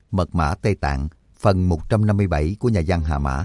Mật mã Tây Tạng, phần 157 của nhà văn Hà Mã.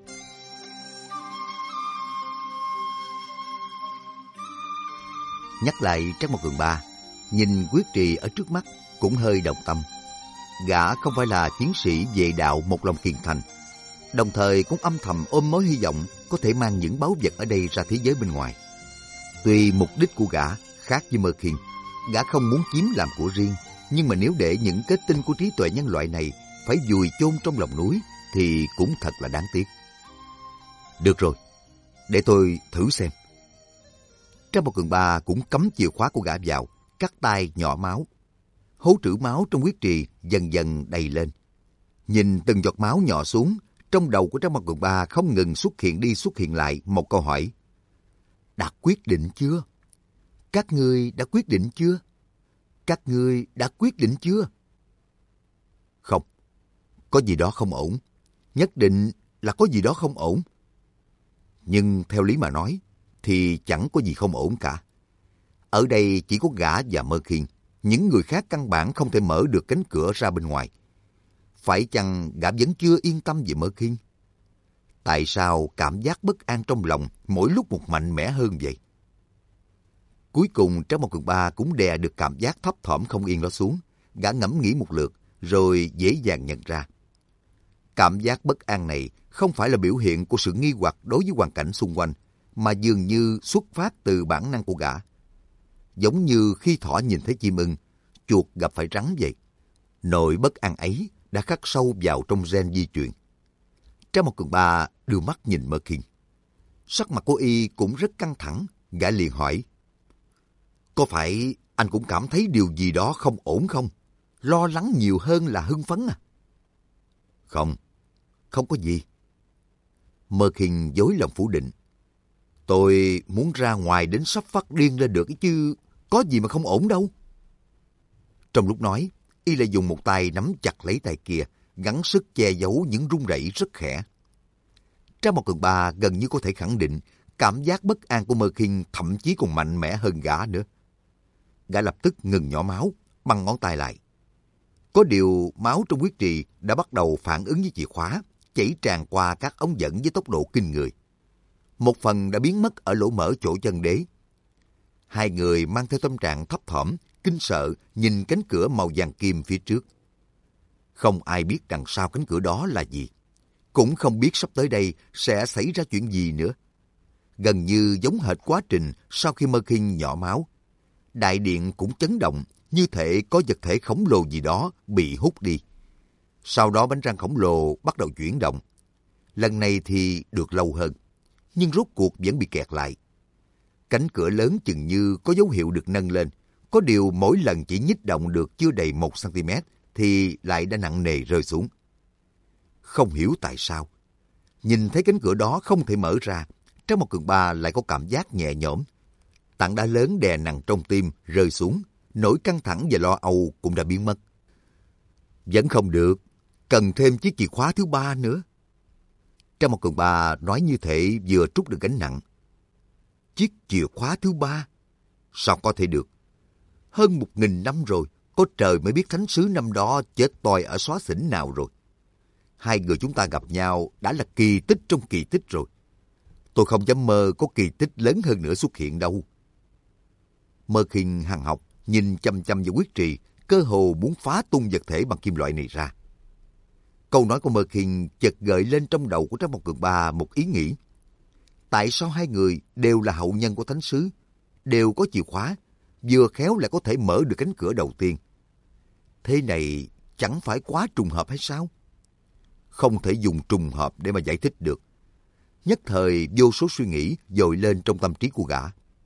Nhắc lại Trác Mộc Cường Ba, nhìn Quyết Trì ở trước mắt cũng hơi động tâm. Gã không phải là chiến sĩ vệ đạo một lòng kiên thành, đồng thời cũng âm thầm ôm mối hy vọng có thể mang những báu vật ở đây ra thế giới bên ngoài. Tuy mục đích của gã khác với Mơ Khiên, gã không muốn chiếm làm của riêng, nhưng mà nếu để những kết tinh của trí tuệ nhân loại này phải vùi chôn trong lòng núi thì cũng thật là đáng tiếc. Được rồi, để tôi thử xem. Trác Mộc Cường Ba cũng cắm chìa khóa của gã vào, cắt tay nhỏ máu. Hố trữ máu trong huyết trì dần dần đầy lên. Nhìn từng giọt máu nhỏ xuống, trong đầu của Trác Mộc Cường Ba không ngừng xuất hiện đi xuất hiện lại một câu hỏi. Đã quyết định chưa? Các ngươi đã quyết định chưa? Các ngươi đã quyết định chưa? Không, có gì đó không ổn. Nhất định là có gì đó không ổn. Nhưng theo lý mà nói, thì chẳng có gì không ổn cả. Ở đây chỉ có gã và Mơ Khiên. Những người khác căn bản không thể mở được cánh cửa ra bên ngoài. Phải chăng gã vẫn chưa yên tâm về Mơ Khiên? Tại sao cảm giác bất an trong lòng mỗi lúc một mạnh mẽ hơn vậy? Cuối cùng Trác Mộc Cường Ba cũng đè được cảm giác thấp thỏm không yên đó xuống. Gã ngẫm nghĩ một lượt rồi dễ dàng nhận ra. Cảm giác bất an này không phải là biểu hiện của sự nghi hoặc đối với hoàn cảnh xung quanh, mà dường như xuất phát từ bản năng của gã. Giống như khi thỏ nhìn thấy chim ưng, chuột gặp phải rắn vậy. Nỗi bất an ấy đã khắc sâu vào trong gen di truyền. Trác Mộc Cường Ba đưa mắt nhìn Mơ Khiên. Sắc mặt của y cũng rất căng thẳng, gã liền hỏi. Có phải anh cũng cảm thấy điều gì đó không ổn không? Lo lắng nhiều hơn là hưng phấn à? Không, không có gì. Mơ Khiên dối lòng phủ định. Tôi muốn ra ngoài đến sắp phát điên lên được chứ, có gì mà không ổn đâu. Trong lúc nói, y lại dùng một tay nắm chặt lấy tay kia, gắng sức che giấu những run rẩy rất khẽ. Trác Mộc Cường Ba gần như có thể khẳng định cảm giác bất an của Mơ Khiên thậm chí còn mạnh mẽ hơn gã nữa. Gã lập tức ngừng nhỏ máu, băng ngón tay lại. Có điều máu trong huyết trì đã bắt đầu phản ứng với chìa khóa, chảy tràn qua các ống dẫn với tốc độ kinh người. Một phần đã biến mất ở lỗ mở chỗ chân đế. Hai người mang theo tâm trạng thấp thỏm, kinh sợ nhìn cánh cửa màu vàng kim phía trước. Không ai biết đằng sau cánh cửa đó là gì. Cũng không biết sắp tới đây sẽ xảy ra chuyện gì nữa. Gần như giống hệt quá trình sau khi Mơ Khiên nhỏ máu. Đại điện cũng chấn động, như thể có vật thể khổng lồ gì đó bị hút đi. Sau đó bánh răng khổng lồ bắt đầu chuyển động. Lần này thì được lâu hơn, nhưng rốt cuộc vẫn bị kẹt lại. Cánh cửa lớn chừng như có dấu hiệu được nâng lên, có điều mỗi lần chỉ nhích động được chưa đầy 1 cm thì lại đã nặng nề rơi xuống. Không hiểu tại sao, nhìn thấy cánh cửa đó không thể mở ra, Trác Mộc Cường Ba lại có cảm giác nhẹ nhõm. Tảng đá lớn đè nặng trong tim rơi xuống, nỗi căng thẳng và lo âu cũng đã biến mất. Vẫn không được, cần thêm chiếc chìa khóa thứ 3 nữa. Trác Mộc Cường Ba nói như thể vừa trút được gánh nặng. Chiếc chìa khóa thứ 3? Sao có thể được? Hơn 1000 năm rồi, có trời mới biết thánh sứ năm đó chết toi ở xóa xỉnh nào rồi. Hai người chúng ta gặp nhau đã là kỳ tích trong kỳ tích rồi. Tôi không dám mơ có kỳ tích lớn hơn nữa xuất hiện đâu. Mơ Khiên hằn học, nhìn chăm chăm vào huyết trì, cơ hồ muốn phá tung vật thể bằng kim loại này ra. Câu nói của Mơ Khiên chợt gợi lên trong đầu của Trác Mộc Cường Ba một ý nghĩ. Tại sao hai người đều là hậu nhân của thánh sứ, đều có chìa khóa, vừa khéo lại có thể mở được cánh cửa đầu tiên? Thế này chẳng phải quá trùng hợp hay sao? Không thể dùng trùng hợp để mà giải thích được. Nhất thời vô số suy nghĩ dội lên trong tâm trí của gã.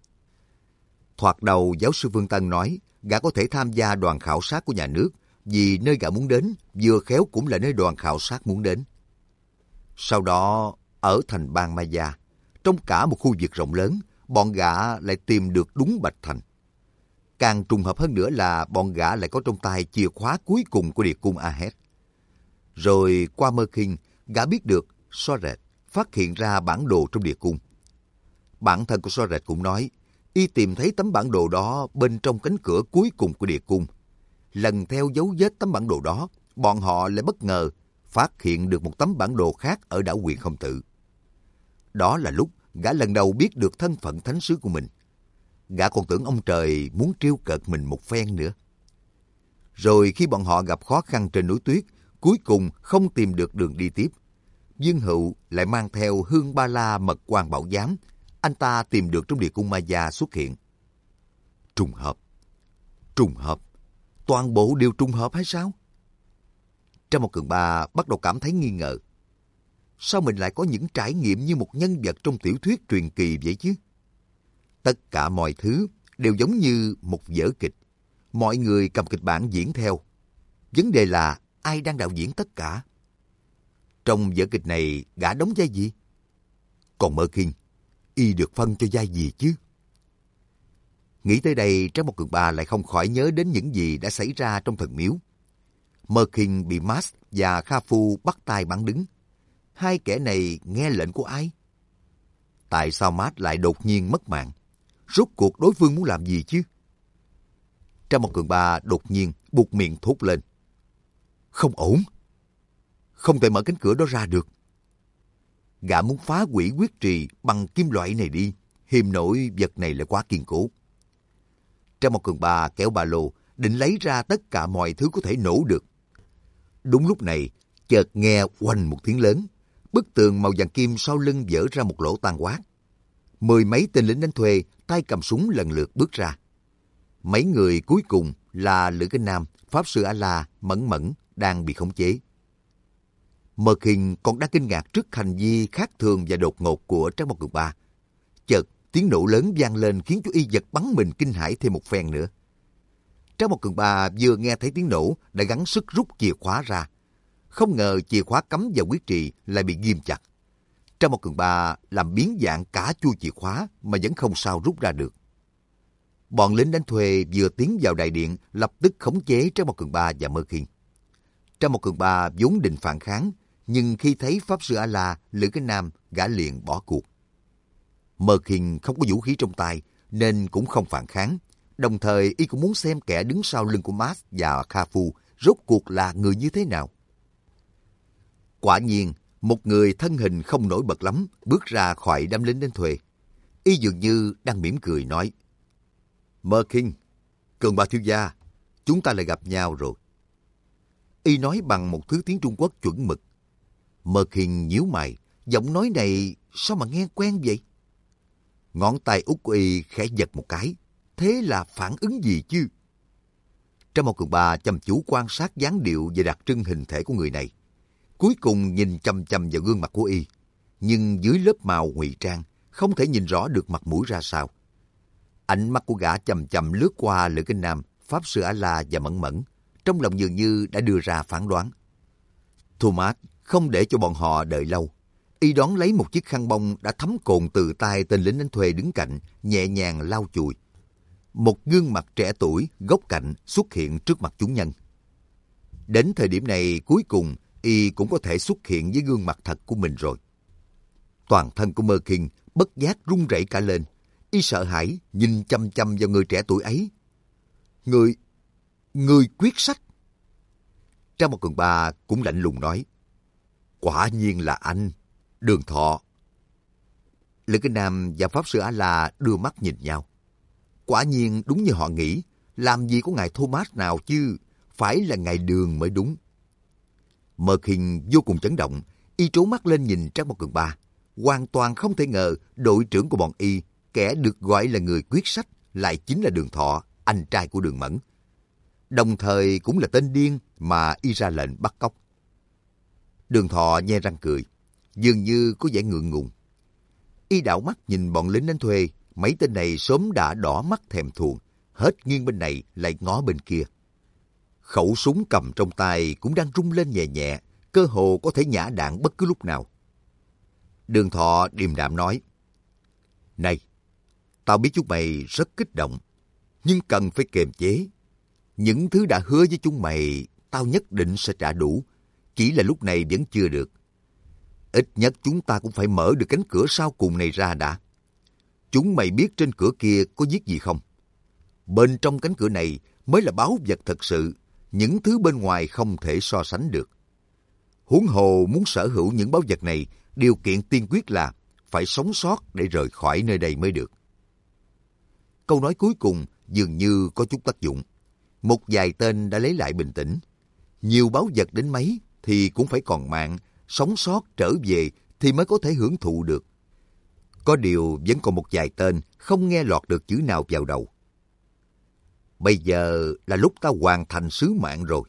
Thoạt đầu giáo sư Vương Tân nói gã có thể tham gia đoàn khảo sát của nhà nước vì nơi gã muốn đến vừa khéo cũng là nơi đoàn khảo sát muốn đến. Sau đó ở thành bang Maya, trong cả một khu vực rộng lớn, bọn gã lại tìm được đúng Bạch Thành. Càng trùng hợp hơn nữa là bọn gã lại có trong tay chìa khóa cuối cùng của địa cung Ahed. Rồi qua Mơ Khiên, gã biết được Soret phát hiện ra bản đồ trong địa cung. Bản thân của Soret cũng nói, y tìm thấy tấm bản đồ đó bên trong cánh cửa cuối cùng của địa cung. Lần theo dấu vết tấm bản đồ đó, bọn họ lại bất ngờ phát hiện được một tấm bản đồ khác ở đảo Quyền Không Tự. Đó là lúc gã lần đầu biết được thân phận thánh sứ của mình. Gã còn tưởng ông trời muốn trêu cợt mình một phen nữa. Rồi khi bọn họ gặp khó khăn trên núi tuyết, cuối cùng không tìm được đường đi tiếp, Dương Hựu lại mang theo hương ba la mật quan bảo giám, anh ta tìm được trong địa cung Maya xuất hiện. Trùng hợp. Trùng hợp. Toàn bộ đều trùng hợp hay sao? Trang Một Cường Ba bắt đầu cảm thấy nghi ngờ. Sao mình lại có những trải nghiệm như một nhân vật trong tiểu thuyết truyền kỳ vậy chứ? Tất cả mọi thứ đều giống như một vở kịch. Mọi người cầm kịch bản diễn theo. Vấn đề là ai đang đạo diễn tất cả? Trong vở kịch này, gã đóng vai gì? Còn Mơ Kinh, y được phân cho vai gì chứ? Nghĩ tới đây, Trang Một Cường Ba lại không khỏi nhớ đến những gì đã xảy ra trong thần miếu. Mơ Kinh bị Max và Kha Phu bắt tay bắn đứng. Hai kẻ này nghe lệnh của ai? Tại sao Max lại đột nhiên mất mạng? Rốt cuộc đối phương muốn làm gì chứ? Trang Một Cường Ba đột nhiên buột miệng thốt lên. Không ổn. Không thể mở cánh cửa đó ra được. Gã muốn phá hủy quyết trì bằng kim loại này đi. Hiềm nổi vật này là quá kiên cố. Trang Một Cường Ba kéo ba lô, định lấy ra tất cả mọi thứ có thể nổ được. Đúng lúc này, chợt nghe oanh một tiếng lớn. Bức tường màu vàng kim sau lưng vỡ ra một lỗ tan quát. 10 mấy tên lính đánh thuê, tay cầm súng lần lượt bước ra. Mấy người cuối cùng là Lữ Kinh Nam, Pháp Sư A-La, Mẫn Mẫn đang bị khống chế. Mơ Kinh còn đang kinh ngạc trước hành vi khác thường và đột ngột của Trang Một Cường Ba. Chợt tiếng nổ lớn vang lên khiến cho y giật bắn mình kinh hãi thêm một phen nữa. Trang Một Cường Ba vừa nghe thấy tiếng nổ đã gắng sức rút chìa khóa ra. Không ngờ chìa khóa cắm vào quyết trì lại bị ghim chặt. Trang Một Cường Ba làm biến dạng cả chuôi chìa khóa mà vẫn không sao rút ra được. Bọn lính đánh thuê vừa tiến vào đại điện lập tức khống chế Trang Một Cường Ba và Mơ Kinh. Trang Một Cường Ba vốn định phản kháng, nhưng khi thấy Pháp Sư A-La, Lữ Cái Nam, gã liền bỏ cuộc. Mơ Kinh không có vũ khí trong tay nên cũng không phản kháng. Đồng thời y cũng muốn xem kẻ đứng sau lưng của Max và Kha Phu rốt cuộc là người như thế nào. Quả nhiên, một người thân hình không nổi bật lắm bước ra khỏi đám lính đánh thuê. Y dường như đang mỉm cười nói: Mơ Kinh, Cường Ba thiếu gia, chúng ta lại gặp nhau rồi. Y nói bằng một thứ tiếng Trung Quốc chuẩn mực. Mơ Kinh nhíu mày, giọng nói này sao mà nghe quen vậy? Ngón tay út của Y khẽ giật một cái. Thế là phản ứng gì chứ? Trang Một Cường Ba chăm chú quan sát dáng điệu và đặc trưng hình thể của người này. Cuối cùng nhìn chăm chăm vào gương mặt của Y. Nhưng dưới lớp màu ngụy trang, không thể nhìn rõ được mặt mũi ra sao. Ánh mắt của gã chầm chầm lướt qua Lữ Kinh Nam, Pháp Sư A-La và Mẫn Mẫn. Trong lòng dường như đã đưa ra phán đoán. Thomas không để cho bọn họ đợi lâu. Y đón lấy một chiếc khăn bông đã thấm cồn từ tay tên lính đánh thuê đứng cạnh, nhẹ nhàng lau chùi. Một gương mặt trẻ tuổi, góc cạnh xuất hiện trước mặt chúng nhân. Đến thời điểm này, cuối cùng, Y cũng có thể xuất hiện với gương mặt thật của mình rồi. Toàn thân của Mơ Kinh bất giác run rẩy cả lên. Y sợ hãi, nhìn chăm chăm vào người trẻ tuổi ấy. Người quyết sách. Trang Một Cường Ba cũng lạnh lùng nói: Quả nhiên là anh, Đường Thọ. Lữ Kinh Nam và Pháp Sư A-La đưa mắt nhìn nhau. Quả nhiên đúng như họ nghĩ, làm gì có ngài Thomas nào chứ, phải là ngài Đường mới đúng. Mơ Kinh vô cùng chấn động, Y trố mắt lên nhìn Trang Một Cường Ba. Hoàn toàn không thể ngờ đội trưởng của bọn Y, kẻ được gọi là người quyết sách, lại chính là Đường Thọ, anh trai của Đường Mẫn. Đồng thời cũng là tên điên mà Y ra lệnh bắt cóc. Đường Thọ nhe răng cười, dường như có vẻ ngượng ngùng. Y đảo mắt nhìn bọn lính đánh thuê, mấy tên này sớm đã đỏ mắt thèm thuồng, hết nghiêng bên này lại ngó bên kia. Khẩu súng cầm trong tay cũng đang rung lên nhẹ nhẹ, cơ hồ có thể nhả đạn bất cứ lúc nào. Đường Thọ điềm đạm nói: Này, tao biết chúng mày rất kích động, nhưng cần phải kiềm chế. Những thứ đã hứa với chúng mày, tao nhất định sẽ trả đủ, chỉ là lúc này vẫn chưa được. Ít nhất chúng ta cũng phải mở được cánh cửa sau cùng này ra đã. Chúng mày biết trên cửa kia có viết gì không? Bên trong cánh cửa này mới là báu vật thật sự, những thứ bên ngoài không thể so sánh được. Huống hồ muốn sở hữu những báu vật này, điều kiện tiên quyết là phải sống sót để rời khỏi nơi đây mới được. Câu nói cuối cùng dường như có chút tác dụng. Một vài tên đã lấy lại bình tĩnh. Nhiều báu vật đến mấy thì cũng phải còn mạng, sống sót trở về thì mới có thể hưởng thụ được. Có điều vẫn còn một vài tên không nghe lọt được chữ nào vào đầu. Bây giờ là lúc ta hoàn thành sứ mạng rồi.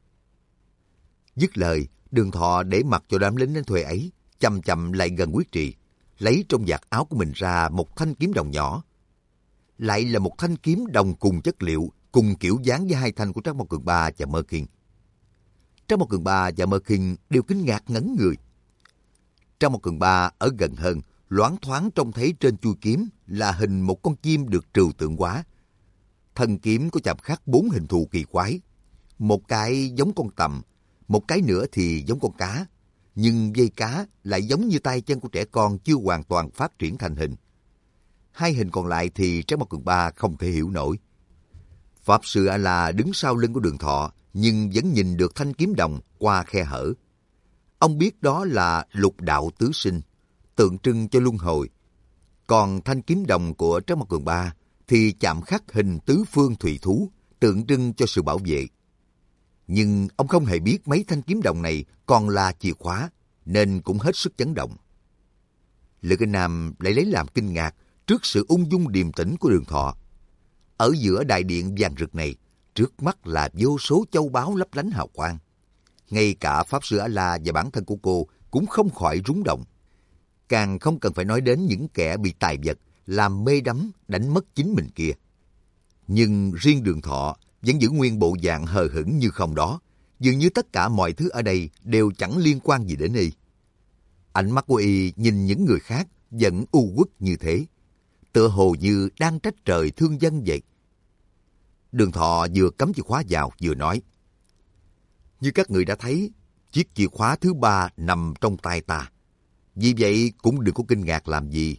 Dứt lời, Đường Thọ để mặc cho đám lính đến thuê ấy, chậm chậm lại gần Quyết Trì, lấy trong vạt áo của mình ra một thanh kiếm đồng nhỏ. Lại là một thanh kiếm đồng cùng chất liệu, cùng kiểu dáng với hai thanh của Trác Mao Cường Ba và Mơ Khiên. Trác Mao Cường Ba và Mơ Khiên đều kinh ngạc ngẩn người. Trác Mao Cường Ba ở gần hơn, loáng thoáng trông thấy trên chuôi kiếm là hình một con chim được trừu tượng hóa. Thân kiếm có chạm khắc 4 hình thù kỳ quái. Một cái giống con tầm, một cái nữa thì giống con cá. Nhưng dây cá lại giống như tay chân của trẻ con chưa hoàn toàn phát triển thành hình. Hai hình còn lại thì Trác Mao Cường Ba không thể hiểu nổi. Pháp Sư A-la đứng sau lưng của Đường Thọ, nhưng vẫn nhìn được thanh kiếm đồng qua khe hở. Ông biết đó là lục đạo tứ sinh, tượng trưng cho luân hồi. Còn thanh kiếm đồng của Trác Mao Cường Ba thì chạm khắc hình tứ phương thủy thú, tượng trưng cho sự bảo vệ. Nhưng ông không hề biết mấy thanh kiếm đồng này còn là chìa khóa, nên cũng hết sức chấn động. Lữ Kinh Nam lại lấy làm kinh ngạc trước sự ung dung điềm tĩnh của Đường Thọ. Ở giữa đại điện vàng rực này, trước mắt là vô số châu báu lấp lánh hào quang. Ngay cả Pháp Sư A-la và bản thân của cô cũng không khỏi rúng động. Càng không cần phải nói đến những kẻ bị tài vật làm mê đắm đánh mất chính mình kia. Nhưng riêng Đường Thọ vẫn giữ nguyên bộ dạng hờ hững như không đó, dường như tất cả mọi thứ ở đây đều chẳng liên quan gì đến y. Ánh mắt của y nhìn những người khác vẫn u uất như thế, tựa hồ như đang trách trời thương dân vậy. Đường Thọ vừa cắm chìa khóa vào vừa nói: như các người đã thấy, chiếc chìa khóa thứ 3 nằm trong tay ta. Vì vậy cũng đừng có kinh ngạc làm gì.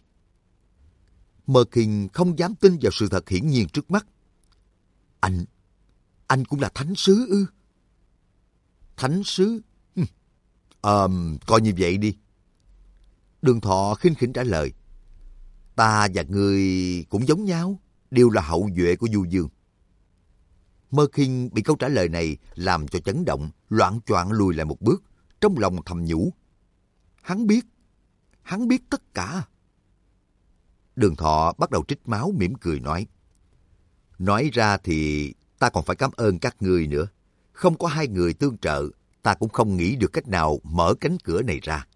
Mơ Khiên không dám tin vào sự thật hiển nhiên trước mắt. Anh cũng là thánh sứ ư? Thánh sứ? Coi như vậy đi. Đường Thọ khinh khỉnh trả lời: ta và người cũng giống nhau, đều là hậu duệ của Du Dương. Mơ Khiên bị câu trả lời này làm cho chấn động, loạng choạng lùi lại một bước, trong lòng thầm nhủ: hắn biết tất cả. Đường Thọ bắt đầu trích máu mỉm cười nói: nói ra thì ta còn phải cảm ơn các ngươi nữa. Không có hai người tương trợ, ta cũng không nghĩ được cách nào mở cánh cửa này ra.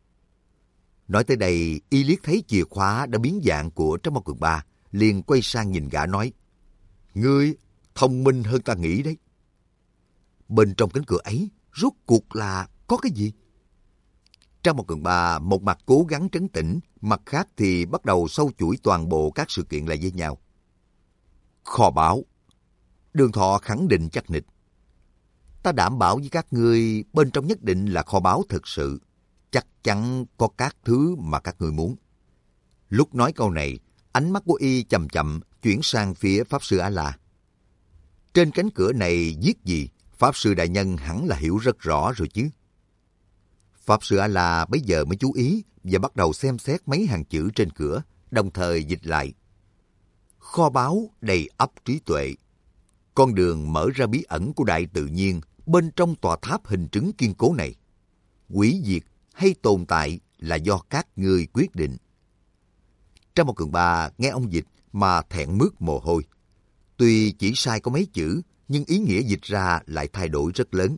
Nói tới đây, y liếc thấy chìa khóa đã biến dạng của Trác Mao Cường Ba, liền quay sang nhìn gã nói: ngươi thông minh hơn ta nghĩ đấy. Bên trong cánh cửa ấy, rốt cuộc là có cái gì? Trác Mao Cường Ba một mặt cố gắng trấn tĩnh, mặt khác thì bắt đầu sâu chuỗi toàn bộ các sự kiện lại với nhau. Kho báu. Đường Thọ khẳng định chắc nịch: ta đảm bảo với các ngươi, bên trong nhất định là kho báu thực sự. Chắc chắn có các thứ mà các ngươi muốn. Lúc nói câu này, ánh mắt của y chậm chậm chuyển sang phía Pháp Sư A-la. Trên cánh cửa này viết gì, Pháp Sư đại nhân hẳn là hiểu rất rõ rồi chứ. Pháp Sư A-la bấy giờ mới chú ý và bắt đầu xem xét mấy hàng chữ trên cửa, đồng thời dịch lại: kho báu đầy ắp trí tuệ. Con đường mở ra bí ẩn của đại tự nhiên bên trong tòa tháp hình trứng kiên cố này. Hủy diệt hay tồn tại là do các ngươi quyết định. Trác Mao Cường Ba nghe ông dịch mà thẹn mướt mồ hôi. Tuy chỉ sai có mấy chữ, nhưng ý nghĩa dịch ra lại thay đổi rất lớn.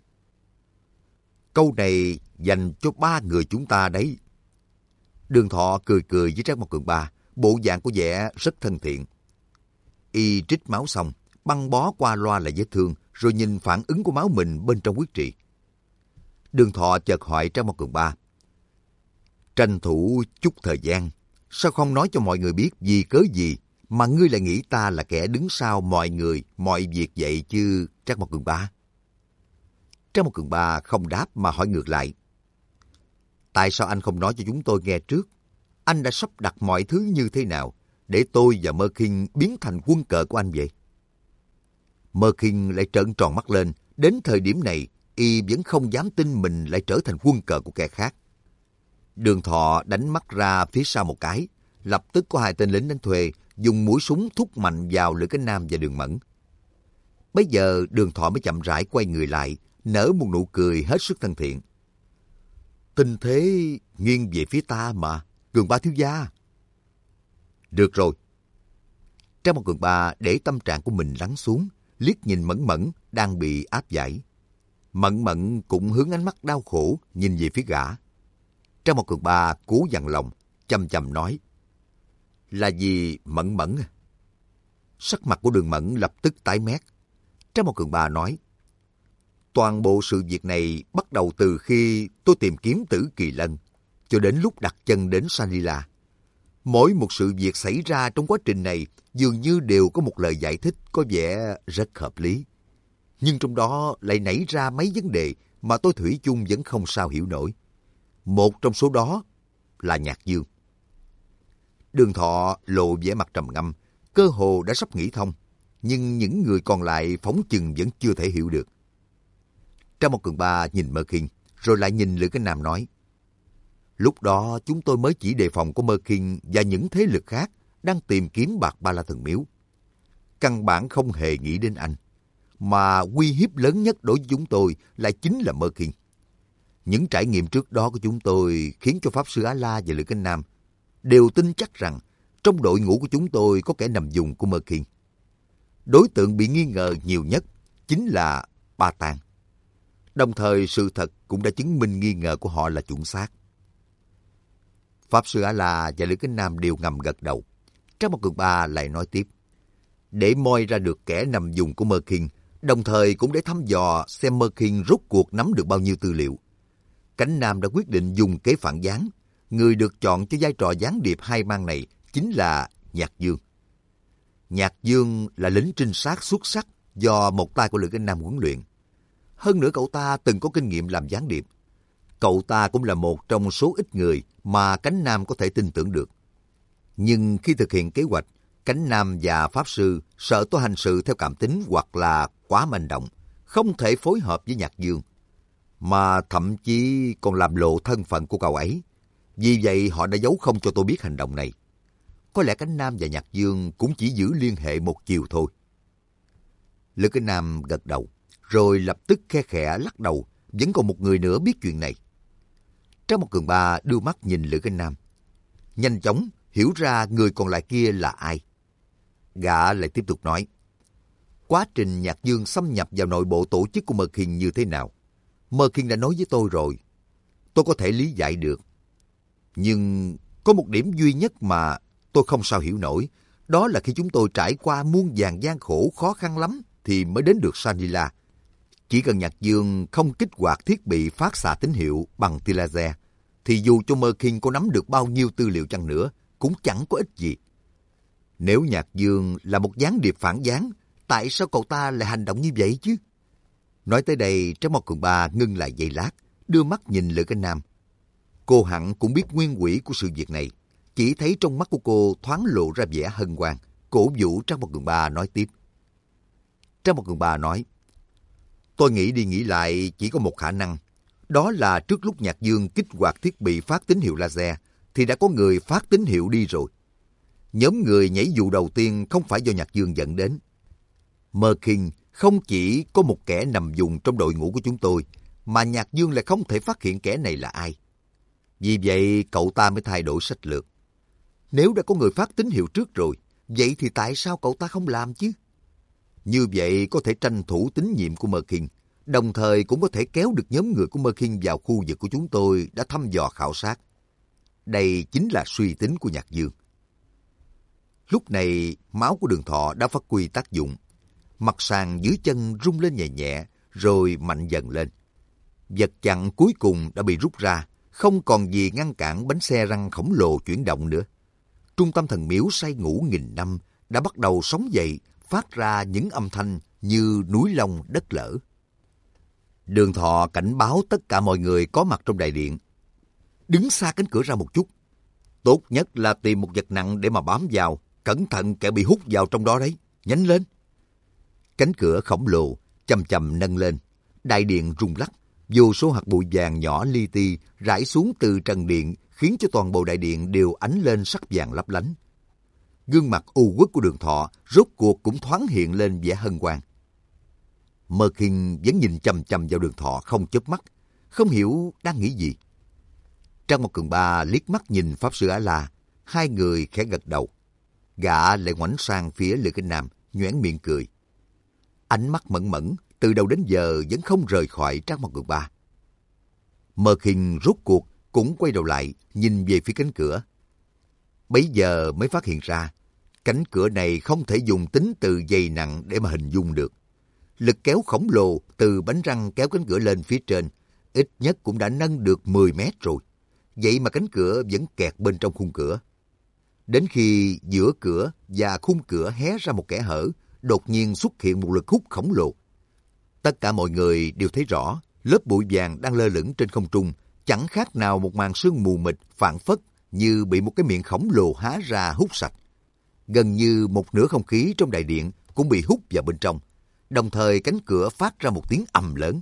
Câu này dành cho 3 người chúng ta đấy. Đường Thọ cười cười với Trác Mao Cường Ba, bộ dạng của vẻ rất thân thiện. Y trích máu xong, băng bó qua loa là vết thương, rồi nhìn phản ứng của máu mình bên trong huyết trì. Đường Thọ chợt hỏi Trác Mao Cường Ba: tranh thủ chút thời gian, sao không nói cho mọi người biết vì cớ gì mà ngươi lại nghĩ ta là kẻ đứng sau mọi người, mọi việc vậy chứ, Trác Mao Cường Ba? Trác Mao Cường Ba không đáp mà hỏi ngược lại: tại sao anh không nói cho chúng tôi nghe trước? Anh đã sắp đặt mọi thứ như thế nào để tôi và Mơ Khiên biến thành quân cờ của anh vậy? Mơ Khiên lại trợn tròn mắt lên, Đến thời điểm này, y vẫn không dám tin mình lại trở thành quân cờ của kẻ khác. Đường Thọ đánh mắt ra phía sau một cái, lập tức có 2 tên lính đánh thuê dùng mũi súng thúc mạnh vào Lữ Cánh Nam và Đường Mẫn. Bấy giờ Đường Thọ mới chậm rãi quay người lại, nở một nụ cười hết sức thân thiện. Tình thế nghiêng về phía ta mà, Cường Ba thiếu gia. Được rồi. Trang Một Cường Ba để tâm trạng của mình lắng xuống, liếc nhìn Mẫn Mẫn đang bị áp giải. Mẫn Mẫn cũng hướng ánh mắt đau khổ nhìn về phía gã. Trang Một Cường Ba cố dằn lòng, chăm chăm nói. Là gì Mẫn Mẫn? Sắc mặt của Đường Mẫn lập tức tái mét. Trang Một Cường Ba nói. Toàn bộ sự việc này bắt đầu từ khi tôi tìm kiếm Tử Kỳ Lân, cho đến lúc đặt chân đến Sanila. Mỗi một sự việc xảy ra trong quá trình này dường như đều có một lời giải thích có vẻ rất hợp lý. Nhưng trong đó lại nảy ra mấy vấn đề mà tôi thủy chung vẫn không sao hiểu nổi. Một trong số đó là Nhạc Dương. Đường Thọ lộ vẻ mặt trầm ngâm, cơ hồ đã sắp nghĩ thông, nhưng những người còn lại phóng chừng vẫn chưa thể hiểu được. Trang Một Cường Ba nhìn Mơ Kinh, rồi lại nhìn Lữ Cánh Nam nói. Lúc đó chúng tôi mới chỉ đề phòng của Mơ Kinh và những thế lực khác đang tìm kiếm Bạc Ba La Thần Miếu. Căn bản không hề nghĩ đến anh, mà uy hiếp lớn nhất đối với chúng tôi lại chính là Mơ Kinh. Những trải nghiệm trước đó của chúng tôi khiến cho Pháp Sư Á-La và Lữ Cánh Nam đều tin chắc rằng trong đội ngũ của chúng tôi có kẻ nằm vùng của Mơ Kinh. Đối tượng bị nghi ngờ nhiều nhất chính là Ba Tàng. Đồng thời sự thật cũng đã chứng minh nghi ngờ của họ là chuẩn xác. Pháp Sư A-La và Lữ Cánh Nam đều ngầm gật đầu. Trang Một Cường Ba lại nói tiếp. Để moi ra được kẻ nằm vùng của Mơ Kinh, đồng thời cũng để thăm dò xem Mơ Kinh rốt cuộc nắm được bao nhiêu tư liệu. Cánh Nam đã quyết định dùng kế phản gián. Người được chọn cho vai trò gián điệp hai mang này chính là Nhạc Dương. Nhạc Dương là lính trinh sát xuất sắc do một tay của Lữ Cánh Nam huấn luyện. Hơn nữa cậu ta từng có kinh nghiệm làm gián điệp. Cậu ta cũng là một trong số ít người mà Cánh Nam có thể tin tưởng được. Nhưng khi thực hiện kế hoạch, Cánh Nam và Pháp Sư sợ tôi hành sự theo cảm tính hoặc là quá manh động, không thể phối hợp với Nhạc Dương, mà thậm chí còn làm lộ thân phận của cậu ấy. Vì vậy họ đã giấu không cho tôi biết hành động này. Có lẽ Cánh Nam và Nhạc Dương cũng chỉ giữ liên hệ một chiều thôi. Lữ Cánh Nam gật đầu, rồi lập tức khe khẽ lắc đầu. Vẫn còn một người nữa biết chuyện này. Trang Một Cường Ba đưa mắt nhìn Lữ Cánh Nam, nhanh chóng hiểu ra người còn lại kia là ai. Gã lại tiếp tục nói. Quá trình Nhạc Dương xâm nhập vào nội bộ tổ chức của Mơ Kinh như thế nào, Mơ Kinh đã nói với tôi rồi. Tôi có thể lý giải được. Nhưng có một điểm duy nhất mà tôi không sao hiểu nổi. Đó là khi chúng tôi trải qua muôn vàn gian khổ khó khăn lắm thì mới đến được Sanila. Chỉ cần Nhạc Dương không kích hoạt thiết bị phát xạ tín hiệu bằng tia laser, thì dù cho Mơ Kinh có nắm được bao nhiêu tư liệu chăng nữa, cũng chẳng có ích gì. Nếu Nhạc Dương là một gián điệp phản gián, tại sao cậu ta lại hành động như vậy chứ? Nói tới đây, Trang Một Cường Ba ngưng lại giây lát, đưa mắt nhìn Lữ Cánh Nam. Cô hẳn cũng biết nguyên quỷ của sự việc này, chỉ thấy trong mắt của cô thoáng lộ ra vẻ hân hoan, cổ vũ Trang Một Cường Ba nói tiếp. Trang Một Cường Ba nói, tôi nghĩ đi nghĩ lại chỉ có một khả năng, đó là trước lúc Nhạc Dương kích hoạt thiết bị phát tín hiệu laser, thì đã có người phát tín hiệu đi rồi. Nhóm người nhảy dù đầu tiên không phải do Nhạc Dương dẫn đến. Mơ Kinh không chỉ có một kẻ nằm vùng trong đội ngũ của chúng tôi, mà Nhạc Dương lại không thể phát hiện kẻ này là ai. Vì vậy cậu ta mới thay đổi sách lược. Nếu đã có người phát tín hiệu trước rồi, vậy thì tại sao cậu ta không làm chứ? Như vậy có thể tranh thủ tín nhiệm của Mơ Kinh, đồng thời cũng có thể kéo được nhóm người của Mơ Kinh vào khu vực của chúng tôi đã thăm dò khảo sát. Đây chính là suy tính của Nhạc Dương. Lúc này, máu của Đường Thọ đã phát huy tác dụng. Mặt sàn dưới chân rung lên nhẹ nhẹ, rồi mạnh dần lên. Vật chặn cuối cùng đã bị rút ra, không còn gì ngăn cản bánh xe răng khổng lồ chuyển động nữa. Trung tâm thần miếu say ngủ nghìn năm đã bắt đầu sống dậy, phát ra những âm thanh như núi long đất lở. Đường Thọ cảnh báo tất cả mọi người có mặt trong đại điện. Đứng xa cánh cửa ra một chút. Tốt nhất là tìm một vật nặng để mà bám vào, cẩn thận kẻo bị hút vào trong đó đấy. Nhanh lên! Cánh cửa khổng lồ chầm chầm nâng lên, Đại điện rung lắc, vô số hạt bụi vàng nhỏ li ti rải xuống từ trần điện, khiến cho toàn bộ đại điện đều ánh lên sắc vàng lấp lánh. Gương mặt u uất của Đường Thọ rốt cuộc cũng thoáng hiện lên vẻ hân hoan. Mơ Kinh vẫn nhìn chằm chằm vào Đường Thọ không chớp mắt, không hiểu đang nghĩ gì. Trang Một Cường Ba liếc mắt nhìn Pháp Sư A-la, hai người khẽ gật đầu. Gã lại ngoảnh sang phía Lữ Kinh Nam, nhoẻn miệng cười. Ánh mắt mẫn mẫn từ đầu đến giờ vẫn không rời khỏi Trang Một Cường Ba. Mơ Kinh rốt cuộc cũng quay đầu lại nhìn về phía cánh cửa. Bấy giờ mới phát hiện ra cánh cửa này không thể dùng tính từ dày nặng để mà hình dung được. Lực kéo khổng lồ từ bánh răng kéo cánh cửa lên phía trên ít nhất cũng đã nâng được 10 mét rồi. Vậy mà cánh cửa vẫn kẹt bên trong khung cửa. Đến khi giữa cửa và khung cửa hé ra một kẽ hở, đột nhiên xuất hiện một lực hút khổng lồ. Tất cả mọi người đều thấy rõ lớp bụi vàng đang lơ lửng trên không trung, chẳng khác nào một màn sương mù mịt phảng phất như bị một cái miệng khổng lồ há ra hút sạch. Gần như một nửa không khí trong đại điện cũng bị hút vào bên trong. Đồng thời cánh cửa phát ra một tiếng ầm lớn.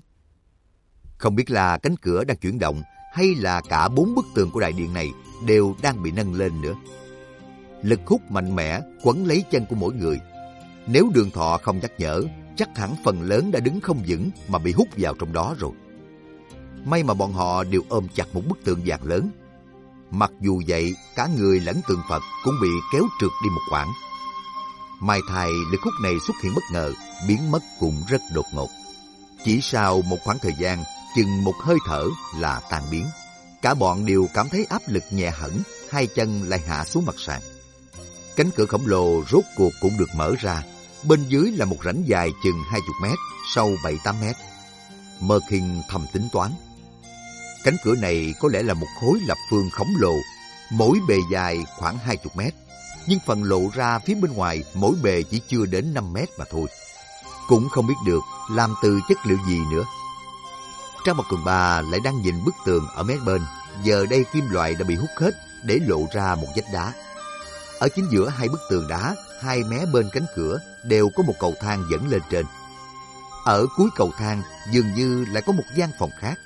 Không biết là cánh cửa đang chuyển động hay là cả 4 bức tường của đại điện này đều đang bị nâng lên nữa. Lực hút mạnh mẽ quấn lấy chân của mỗi người. Nếu Đường Thọ không nhắc nhở, chắc hẳn phần lớn đã đứng không vững mà bị hút vào trong đó rồi. May mà bọn họ đều ôm chặt một bức tường vàng lớn. Mặc dù vậy, cả người lẫn tượng Phật cũng bị kéo trượt đi một quãng. May thay lực hút này xuất hiện bất ngờ, biến mất cũng rất đột ngột. Chỉ sau một khoảng thời gian, chừng một hơi thở là tan biến. Cả bọn đều cảm thấy áp lực nhẹ hẳn, hai chân lại hạ xuống mặt sàn. Cánh cửa khổng lồ rốt cuộc cũng được mở ra. Bên dưới là một rãnh dài chừng 20 mét, sâu 7-8 mét. Mơ Kinh thầm tính toán. Cánh cửa này có lẽ là một khối lập phương khổng lồ, mỗi bề dài khoảng 20 mét. Nhưng phần lộ ra phía bên ngoài mỗi bề chỉ chưa đến 5 mét mà thôi. Cũng không biết được làm từ chất liệu gì nữa. Trang Một Cường Ba lại đang nhìn bức tường ở mé bên. Giờ đây kim loại đã bị hút hết để lộ ra một vách đá. Ở chính giữa hai bức tường đá, hai mé bên cánh cửa đều có một cầu thang dẫn lên trên. Ở cuối cầu thang dường như lại có một gian phòng khác.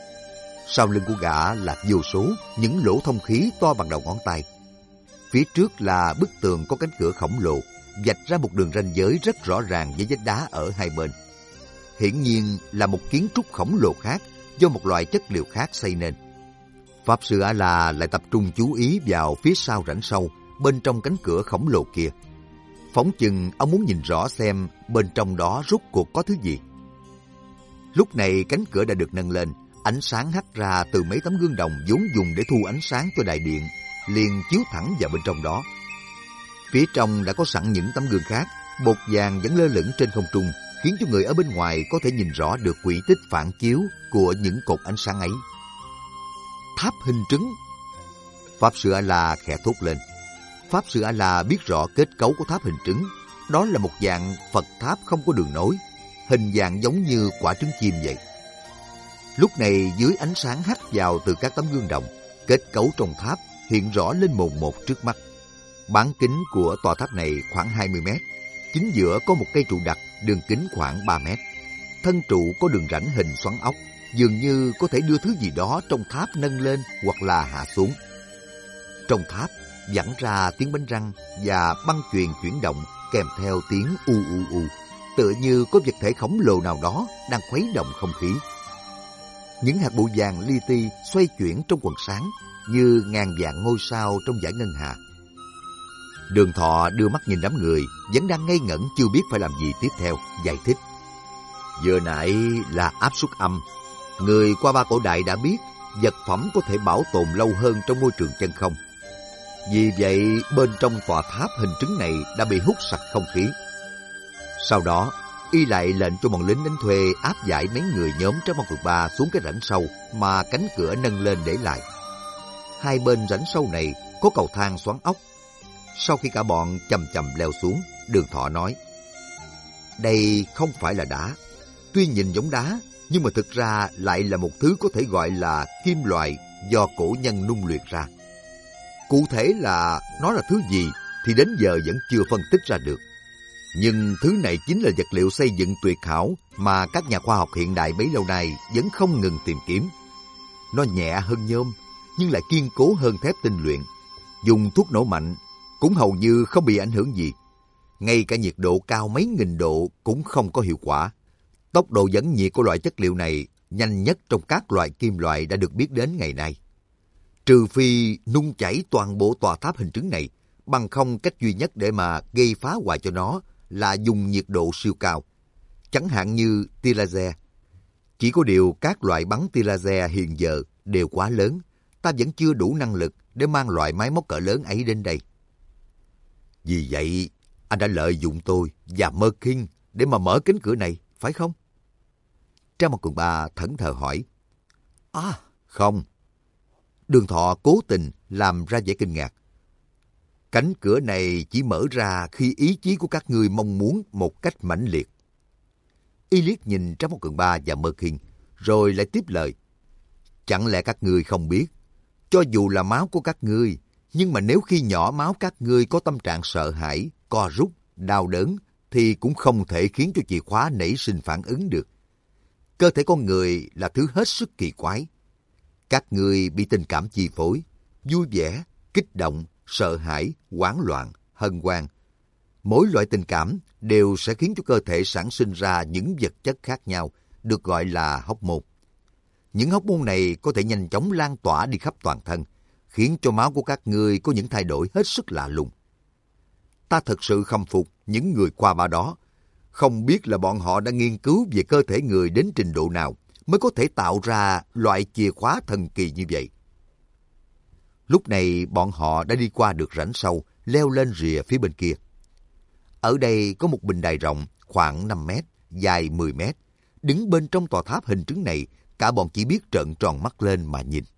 Sau lưng của gã là vô số những lỗ thông khí to bằng đầu ngón tay. Phía trước là bức tường có cánh cửa khổng lồ, vạch ra một đường ranh giới rất rõ ràng với vách đá ở hai bên. Hiển nhiên là một kiến trúc khổng lồ khác do một loại chất liệu khác xây nên. Pháp Sư A-la lại tập trung chú ý vào phía sau rãnh sâu bên trong cánh cửa khổng lồ kia. Phóng chừng ông muốn nhìn rõ xem bên trong đó rốt cuộc có thứ gì. Lúc này cánh cửa đã được nâng lên, ánh sáng hắt ra từ mấy tấm gương đồng vốn dùng để thu ánh sáng cho đại điện, liền chiếu thẳng vào bên trong đó. Phía trong đã có sẵn những tấm gương khác, bột vàng vẫn lơ lửng trên không trung, khiến cho người ở bên ngoài có thể nhìn rõ được quỹ tích phản chiếu của những cột ánh sáng ấy. Tháp hình trứng. Pháp Sư A-la khẽ thốt lên. Pháp Sư A-la biết rõ kết cấu của tháp hình trứng. Đó là một dạng Phật tháp không có đường nối, hình dạng giống như quả trứng chim vậy. Lúc này dưới ánh sáng hắt vào từ các tấm gương đồng, kết cấu trong tháp hiện rõ lên mồn một trước mắt. Bán kính của tòa tháp này khoảng 20 mét. Chính giữa có một cây trụ đặc, đường kính khoảng 3 mét. Thân trụ có đường rãnh hình xoắn ốc, dường như có thể đưa thứ gì đó trong tháp nâng lên hoặc là hạ xuống. Trong tháp vẳng ra tiếng bánh răng và băng chuyền chuyển động kèm theo tiếng u u u, tựa như có vật thể khổng lồ nào đó đang khuấy động không khí. Những hạt bụi vàng li ti xoay chuyển trong quần sáng như ngàn vạn ngôi sao trong dải ngân hà. Đường Thọ đưa mắt nhìn đám người vẫn đang ngây ngẩn chưa biết phải làm gì tiếp theo, giải thích. Vừa nãy là áp suất âm. Người qua ba cổ đại đã biết vật phẩm có thể bảo tồn lâu hơn trong môi trường chân không. Vì vậy bên trong tòa tháp hình trứng này đã bị hút sạch không khí. Sau đó y lại lệnh cho bọn lính đánh thuê áp giải mấy người nhóm Trang Một Cường Ba xuống cái rãnh sâu mà cánh cửa nâng lên để lại. Hai bên rãnh sâu này có cầu thang xoắn ốc. Sau khi cả bọn chầm chầm leo xuống, Đường Thọ nói: đây không phải là đá. Tuy nhìn giống đá, nhưng mà thực ra lại là một thứ có thể gọi là kim loại do cổ nhân nung luyện ra. Cụ thể là nó là thứ gì thì đến giờ vẫn chưa phân tích ra được. Nhưng thứ này chính là vật liệu xây dựng tuyệt hảo mà các nhà khoa học hiện đại bấy lâu nay vẫn không ngừng tìm kiếm. Nó nhẹ hơn nhôm, nhưng lại kiên cố hơn thép tinh luyện. Dùng thuốc nổ mạnh cũng hầu như không bị ảnh hưởng gì. Ngay cả nhiệt độ cao mấy nghìn độ cũng không có hiệu quả. Tốc độ dẫn nhiệt của loại chất liệu này nhanh nhất trong các loại kim loại đã được biết đến ngày nay. Trừ phi nung chảy toàn bộ tòa tháp hình trứng này, bằng không cách duy nhất để mà gây phá hoại cho nó là dùng nhiệt độ siêu cao. Chẳng hạn như tia laser. Chỉ có điều các loại bắn tia laser hiện giờ đều quá lớn. Ta vẫn chưa đủ năng lực để mang loại máy móc cỡ lớn ấy đến đây. Vì vậy, anh đã lợi dụng tôi và Mơ Kinh để mà mở cánh cửa này, phải không? Trang Mặt Cường Ba thẫn thờ hỏi. À, không. Đường Thọ cố tình làm ra vẻ kinh ngạc. Cánh cửa này chỉ mở ra khi ý chí của các ngươi mong muốn một cách mãnh liệt. Y liếc nhìn Trang Mặt Cường Ba và Mơ Kinh, rồi lại tiếp lời. Chẳng lẽ các ngươi không biết, cho dù là máu của các ngươi, nhưng mà nếu khi nhỏ máu các ngươi có tâm trạng sợ hãi, co rút, đau đớn, thì cũng không thể khiến cho chìa khóa nảy sinh phản ứng được. Cơ thể con người là thứ hết sức kỳ quái. Các ngươi bị tình cảm chi phối, vui vẻ, kích động, sợ hãi, hoảng loạn, hân hoan. Mỗi loại tình cảm đều sẽ khiến cho cơ thể sản sinh ra những vật chất khác nhau, được gọi là hóc môn. Những hóc môn này có thể nhanh chóng lan tỏa đi khắp toàn thân, khiến cho máu của các ngươi có những thay đổi hết sức lạ lùng. Ta thật sự khâm phục những người qua ba đó. Không biết là bọn họ đã nghiên cứu về cơ thể người đến trình độ nào mới có thể tạo ra loại chìa khóa thần kỳ như vậy. Lúc này bọn họ đã đi qua được rãnh sâu, leo lên rìa phía bên kia. Ở đây có một bình đài rộng khoảng 5 mét, dài 10 mét. Đứng bên trong tòa tháp hình trứng này, cả bọn chỉ biết trợn tròn mắt lên mà nhìn.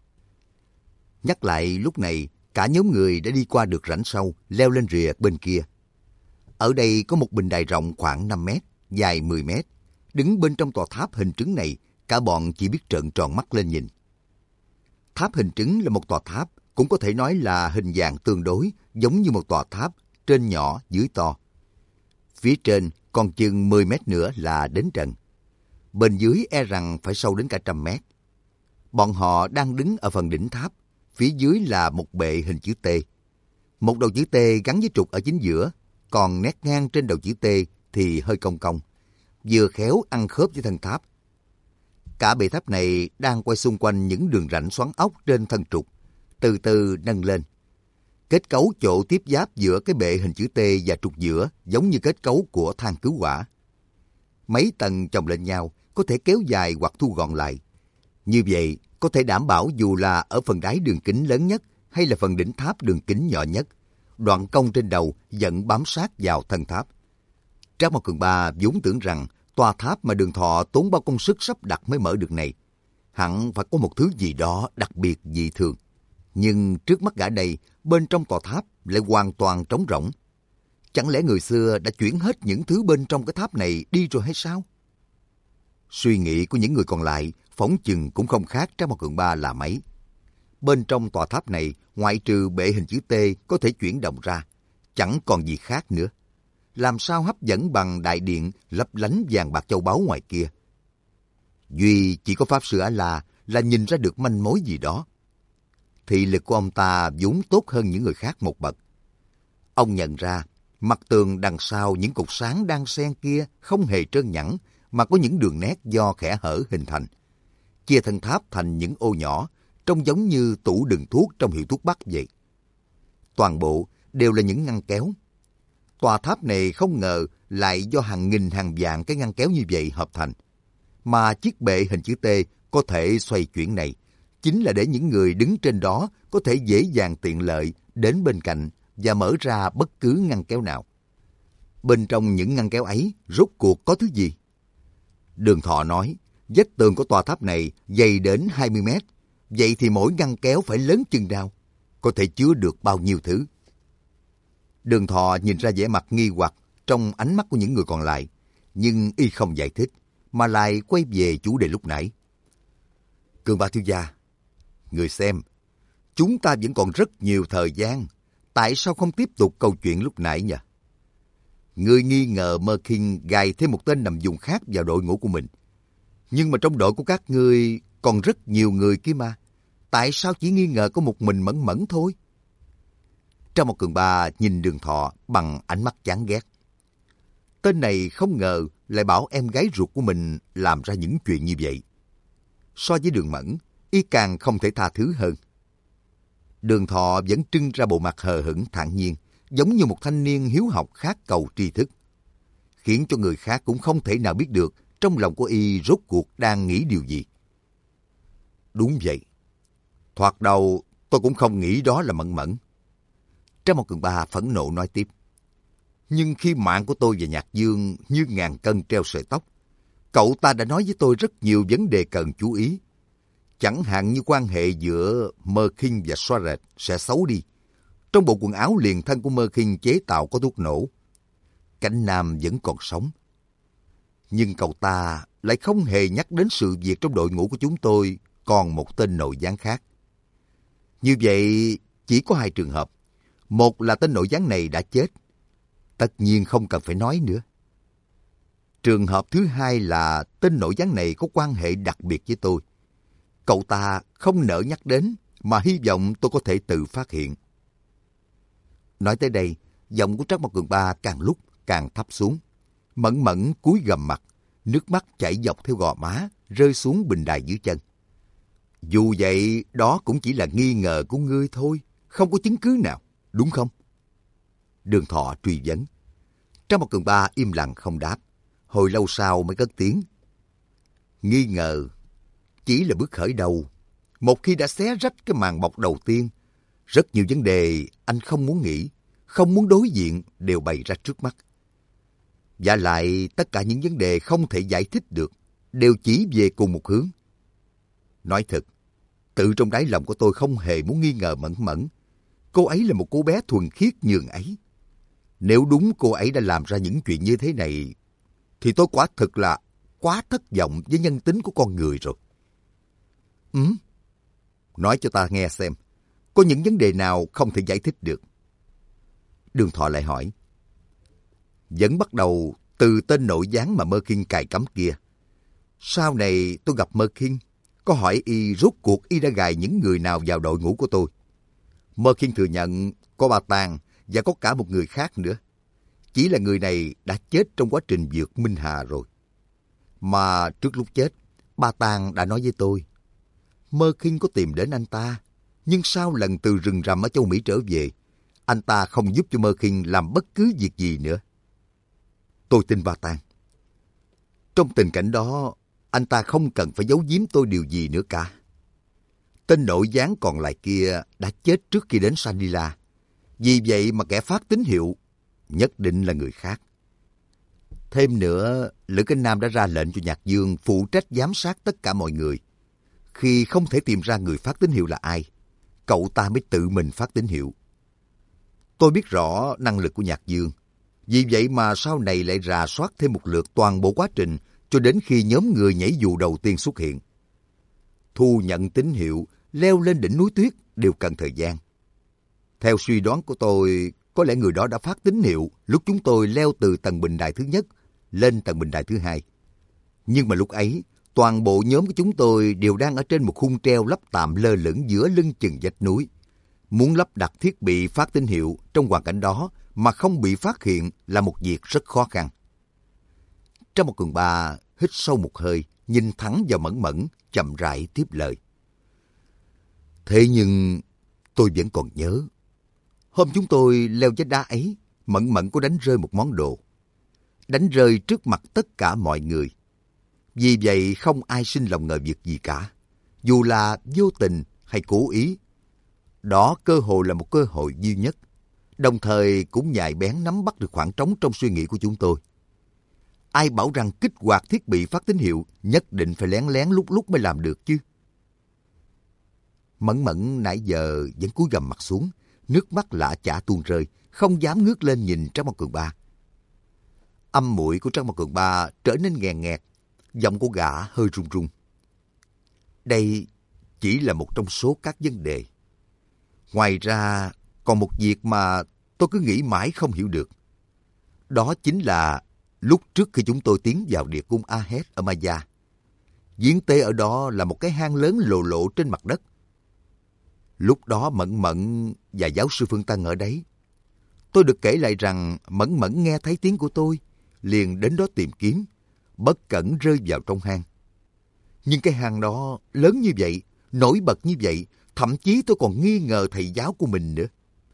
Nhắc lại lúc này, cả nhóm người đã đi qua được rãnh sâu, leo lên rìa bên kia. Ở đây có một bình đài rộng khoảng 5 mét, dài 10 mét. Đứng bên trong tòa tháp hình trứng này, cả bọn chỉ biết trợn tròn mắt lên nhìn. Tháp hình trứng là một tòa tháp, cũng có thể nói là hình dạng tương đối giống như một tòa tháp, trên nhỏ dưới to. Phía trên còn chừng 10 mét nữa là đến trần. Bên dưới e rằng phải sâu đến cả 100 mét. Bọn họ đang đứng ở phần đỉnh tháp, phía dưới là một bệ hình chữ T. Một đầu chữ T gắn với trục ở chính giữa, còn nét ngang trên đầu chữ T thì hơi cong cong, vừa khéo ăn khớp với thân tháp. Cả bệ tháp này đang quay xung quanh những đường rãnh xoắn ốc trên thân trục, từ từ nâng lên. Kết cấu chỗ tiếp giáp giữa cái bệ hình chữ T và trục giữa giống như kết cấu của thang cứu hỏa. Mấy tầng chồng lên nhau có thể kéo dài hoặc thu gọn lại. Như vậy có thể đảm bảo dù là ở phần đáy đường kính lớn nhất hay là phần đỉnh tháp đường kính nhỏ nhất, đoạn cong trên đầu vẫn bám sát vào thân tháp. Trác Mao Cường Ba vốn tưởng rằng tòa tháp mà Đường Thọ tốn bao công sức sắp đặt mới mở được này, hẳn phải có một thứ gì đó đặc biệt dị thường. Nhưng trước mắt gã đây, bên trong tòa tháp lại hoàn toàn trống rỗng. Chẳng lẽ người xưa đã chuyển hết những thứ bên trong cái tháp này đi rồi hay sao? Suy nghĩ của những người còn lại phỏng chừng cũng không khác Trác Mao Cường Ba là mấy. Bên trong tòa tháp này, ngoại trừ bệ hình chữ T có thể chuyển động ra, chẳng còn gì khác nữa. Làm sao hấp dẫn bằng đại điện lấp lánh vàng bạc châu báu ngoài kia? Duy chỉ có Pháp Sư A-La là nhìn ra được manh mối gì đó. Thị lực của ông ta vốn tốt hơn những người khác một bậc. Ông nhận ra, mặt tường đằng sau những cột sáng đang xen kia không hề trơn nhẵn, mà có những đường nét do kẽ hở hình thành. Chia thân tháp thành những ô nhỏ, trông giống như tủ đựng thuốc trong hiệu thuốc Bắc vậy. Toàn bộ đều là những ngăn kéo. Tòa tháp này không ngờ lại do hàng nghìn hàng vạn cái ngăn kéo như vậy hợp thành. Mà chiếc bệ hình chữ T có thể xoay chuyển này, chính là để những người đứng trên đó có thể dễ dàng tiện lợi đến bên cạnh và mở ra bất cứ ngăn kéo nào. Bên trong những ngăn kéo ấy rốt cuộc có thứ gì? Đường Thọ nói, vách tường của tòa tháp này dày đến 20 mét, vậy thì mỗi ngăn kéo phải lớn chừng nào? Có thể chứa được bao nhiêu thứ? Đường Thọ nhìn ra vẻ mặt nghi hoặc trong ánh mắt của những người còn lại, nhưng y không giải thích, mà lại quay về chủ đề lúc nãy. Cường Ba thiếu gia, người xem, chúng ta vẫn còn rất nhiều thời gian, tại sao không tiếp tục câu chuyện lúc nãy nhỉ? Ngươi nghi ngờ Mơ Kinh gài thêm một tên nằm vùng khác vào đội ngũ của mình. Nhưng mà trong đội của các ngươi còn rất nhiều người kia mà. Tại sao chỉ nghi ngờ có một mình Mẫn Mẫn thôi? Trang Một Cường Ba nhìn Đường Thọ bằng ánh mắt chán ghét. Tên này không ngờ lại bảo em gái ruột của mình làm ra những chuyện như vậy. So với Đường Mẫn, y càng không thể tha thứ hơn. Đường Thọ vẫn trưng ra bộ mặt hờ hững thản nhiên, giống như một thanh niên hiếu học khát cầu tri thức, khiến cho người khác cũng không thể nào biết được trong lòng của y rốt cuộc đang nghĩ điều gì. Đúng vậy. Thoạt đầu tôi cũng không nghĩ đó là Mẫn Mẫn. Trang Một Cường Ba phẫn nộ nói tiếp. Nhưng khi mạng của tôi và Nhạc Dương như ngàn cân treo sợi tóc, cậu ta đã nói với tôi rất nhiều vấn đề cần chú ý. Chẳng hạn như quan hệ giữa Mơ Kinh và Soaret sẽ xấu đi. Trong bộ quần áo liền thân của Mơ Kinh chế tạo có thuốc nổ. Cảnh Nam vẫn còn sống. Nhưng cậu ta lại không hề nhắc đến sự việc trong đội ngũ của chúng tôi còn một tên nội gián khác. Như vậy chỉ có hai trường hợp. Một là tên nội gián này đã chết. Tất nhiên không cần phải nói nữa. Trường hợp thứ hai là tên nội gián này có quan hệ đặc biệt với tôi. Cậu ta không nỡ nhắc đến mà hy vọng tôi có thể tự phát hiện. Nói tới đây, giọng của Trác Mộc Cường Ba càng lúc càng thấp xuống. Mẫn Mẫn cúi gằm mặt, nước mắt chảy dọc theo gò má, rơi xuống bình đài dưới chân. Dù vậy, đó cũng chỉ là nghi ngờ của ngươi thôi, không có chứng cứ nào, đúng không? Đường Thọ truy vấn. Trác Mộc Cường Ba im lặng không đáp, hồi lâu sau mới cất tiếng. Nghi ngờ chỉ là bước khởi đầu. Một khi đã xé rách cái màn bọc đầu tiên, rất nhiều vấn đề anh không muốn nghĩ, không muốn đối diện đều bày ra trước mắt. Và lại tất cả những vấn đề không thể giải thích được đều chỉ về cùng một hướng. Nói thật, tự trong đáy lòng của tôi không hề muốn nghi ngờ Mẫn Mẫn. Cô ấy là một cô bé thuần khiết nhường ấy. Nếu đúng cô ấy đã làm ra những chuyện như thế này, thì tôi quả thực là quá thất vọng với nhân tính của con người rồi. Nói cho ta nghe xem, có những vấn đề nào không thể giải thích được? Đường Thọ lại hỏi. Vẫn bắt đầu từ tên nội gián mà Mơ Kinh cài cắm kia. Sau này tôi gặp Mơ Kinh, có hỏi y rốt cuộc y đã gài những người nào vào đội ngũ của tôi. Mơ Kinh thừa nhận có Ba Tàng và có cả một người khác nữa. Chỉ là người này đã chết trong quá trình vượt Minh Hà rồi. Mà trước lúc chết, Ba Tàng đã nói với tôi, Mơ Kinh có tìm đến anh ta, nhưng sau lần từ rừng rậm ở châu Mỹ trở về, anh ta không giúp cho Mơ Kinh làm bất cứ việc gì nữa. Tôi tin Ba Tàng. Trong tình cảnh đó, anh ta không cần phải giấu giếm tôi điều gì nữa cả. Tên nội gián còn lại kia đã chết trước khi đến Sanila. Vì vậy mà kẻ phát tín hiệu nhất định là người khác. Thêm nữa, Lữ Cánh Nam đã ra lệnh cho Nhạc Dương phụ trách giám sát tất cả mọi người. Khi không thể tìm ra người phát tín hiệu là ai, cậu ta mới tự mình phát tín hiệu. Tôi biết rõ năng lực của Nhạc Dương. Vì vậy mà sau này lại rà soát thêm một lượt toàn bộ quá trình cho đến khi nhóm người nhảy dù đầu tiên xuất hiện. Thu nhận tín hiệu, leo lên đỉnh núi tuyết đều cần thời gian. Theo suy đoán của tôi, có lẽ người đó đã phát tín hiệu lúc chúng tôi leo từ tầng bình đài thứ nhất lên tầng bình đài thứ hai. Nhưng mà lúc ấy, toàn bộ nhóm của chúng tôi đều đang ở trên một khung treo lắp tạm lơ lửng giữa lưng chừng vách núi. Muốn lắp đặt thiết bị phát tín hiệu trong hoàn cảnh đó mà không bị phát hiện là một việc rất khó khăn. Trang Một Cường Ba hít sâu một hơi, nhìn thẳng vào Mẫn Mẫn, chậm rãi tiếp lời. Thế nhưng tôi vẫn còn nhớ, hôm chúng tôi leo vách đá ấy, Mẫn Mẫn có đánh rơi một món đồ. Đánh rơi trước mặt tất cả mọi người. Vì vậy không ai sinh lòng ngờ việc gì cả, dù là vô tình hay cố ý. Đó cơ hội là một cơ hội duy nhất, đồng thời cũng nhạy bén nắm bắt được khoảng trống trong suy nghĩ của chúng tôi. Ai bảo rằng kích hoạt thiết bị phát tín hiệu nhất định phải lén lén lúc lúc mới làm được chứ? Mẫn Mẫn nãy giờ vẫn cúi gằm mặt xuống, nước mắt lã chả tuôn rơi, không dám ngước lên nhìn Trác Mộc Cường Ba. Âm mũi của Trác Mộc Cường Ba trở nên nghèn nghẹt, giọng của gã hơi run run. Đây chỉ là một trong số các vấn đề. Ngoài ra, còn một việc mà tôi cứ nghĩ mãi không hiểu được. Đó chính là lúc trước khi chúng tôi tiến vào địa cung Ahed ở Maya. Giếng tế ở đó là một cái hang lớn lộ lộ trên mặt đất. Lúc đó Mẫn Mẫn và giáo sư Phương Tân ở đấy. Tôi được kể lại rằng Mẫn Mẫn nghe thấy tiếng của tôi, liền đến đó tìm kiếm, bất cẩn rơi vào trong hang. Nhưng cái hang đó lớn như vậy, nổi bật như vậy, thậm chí tôi còn nghi ngờ thầy giáo của mình nữa.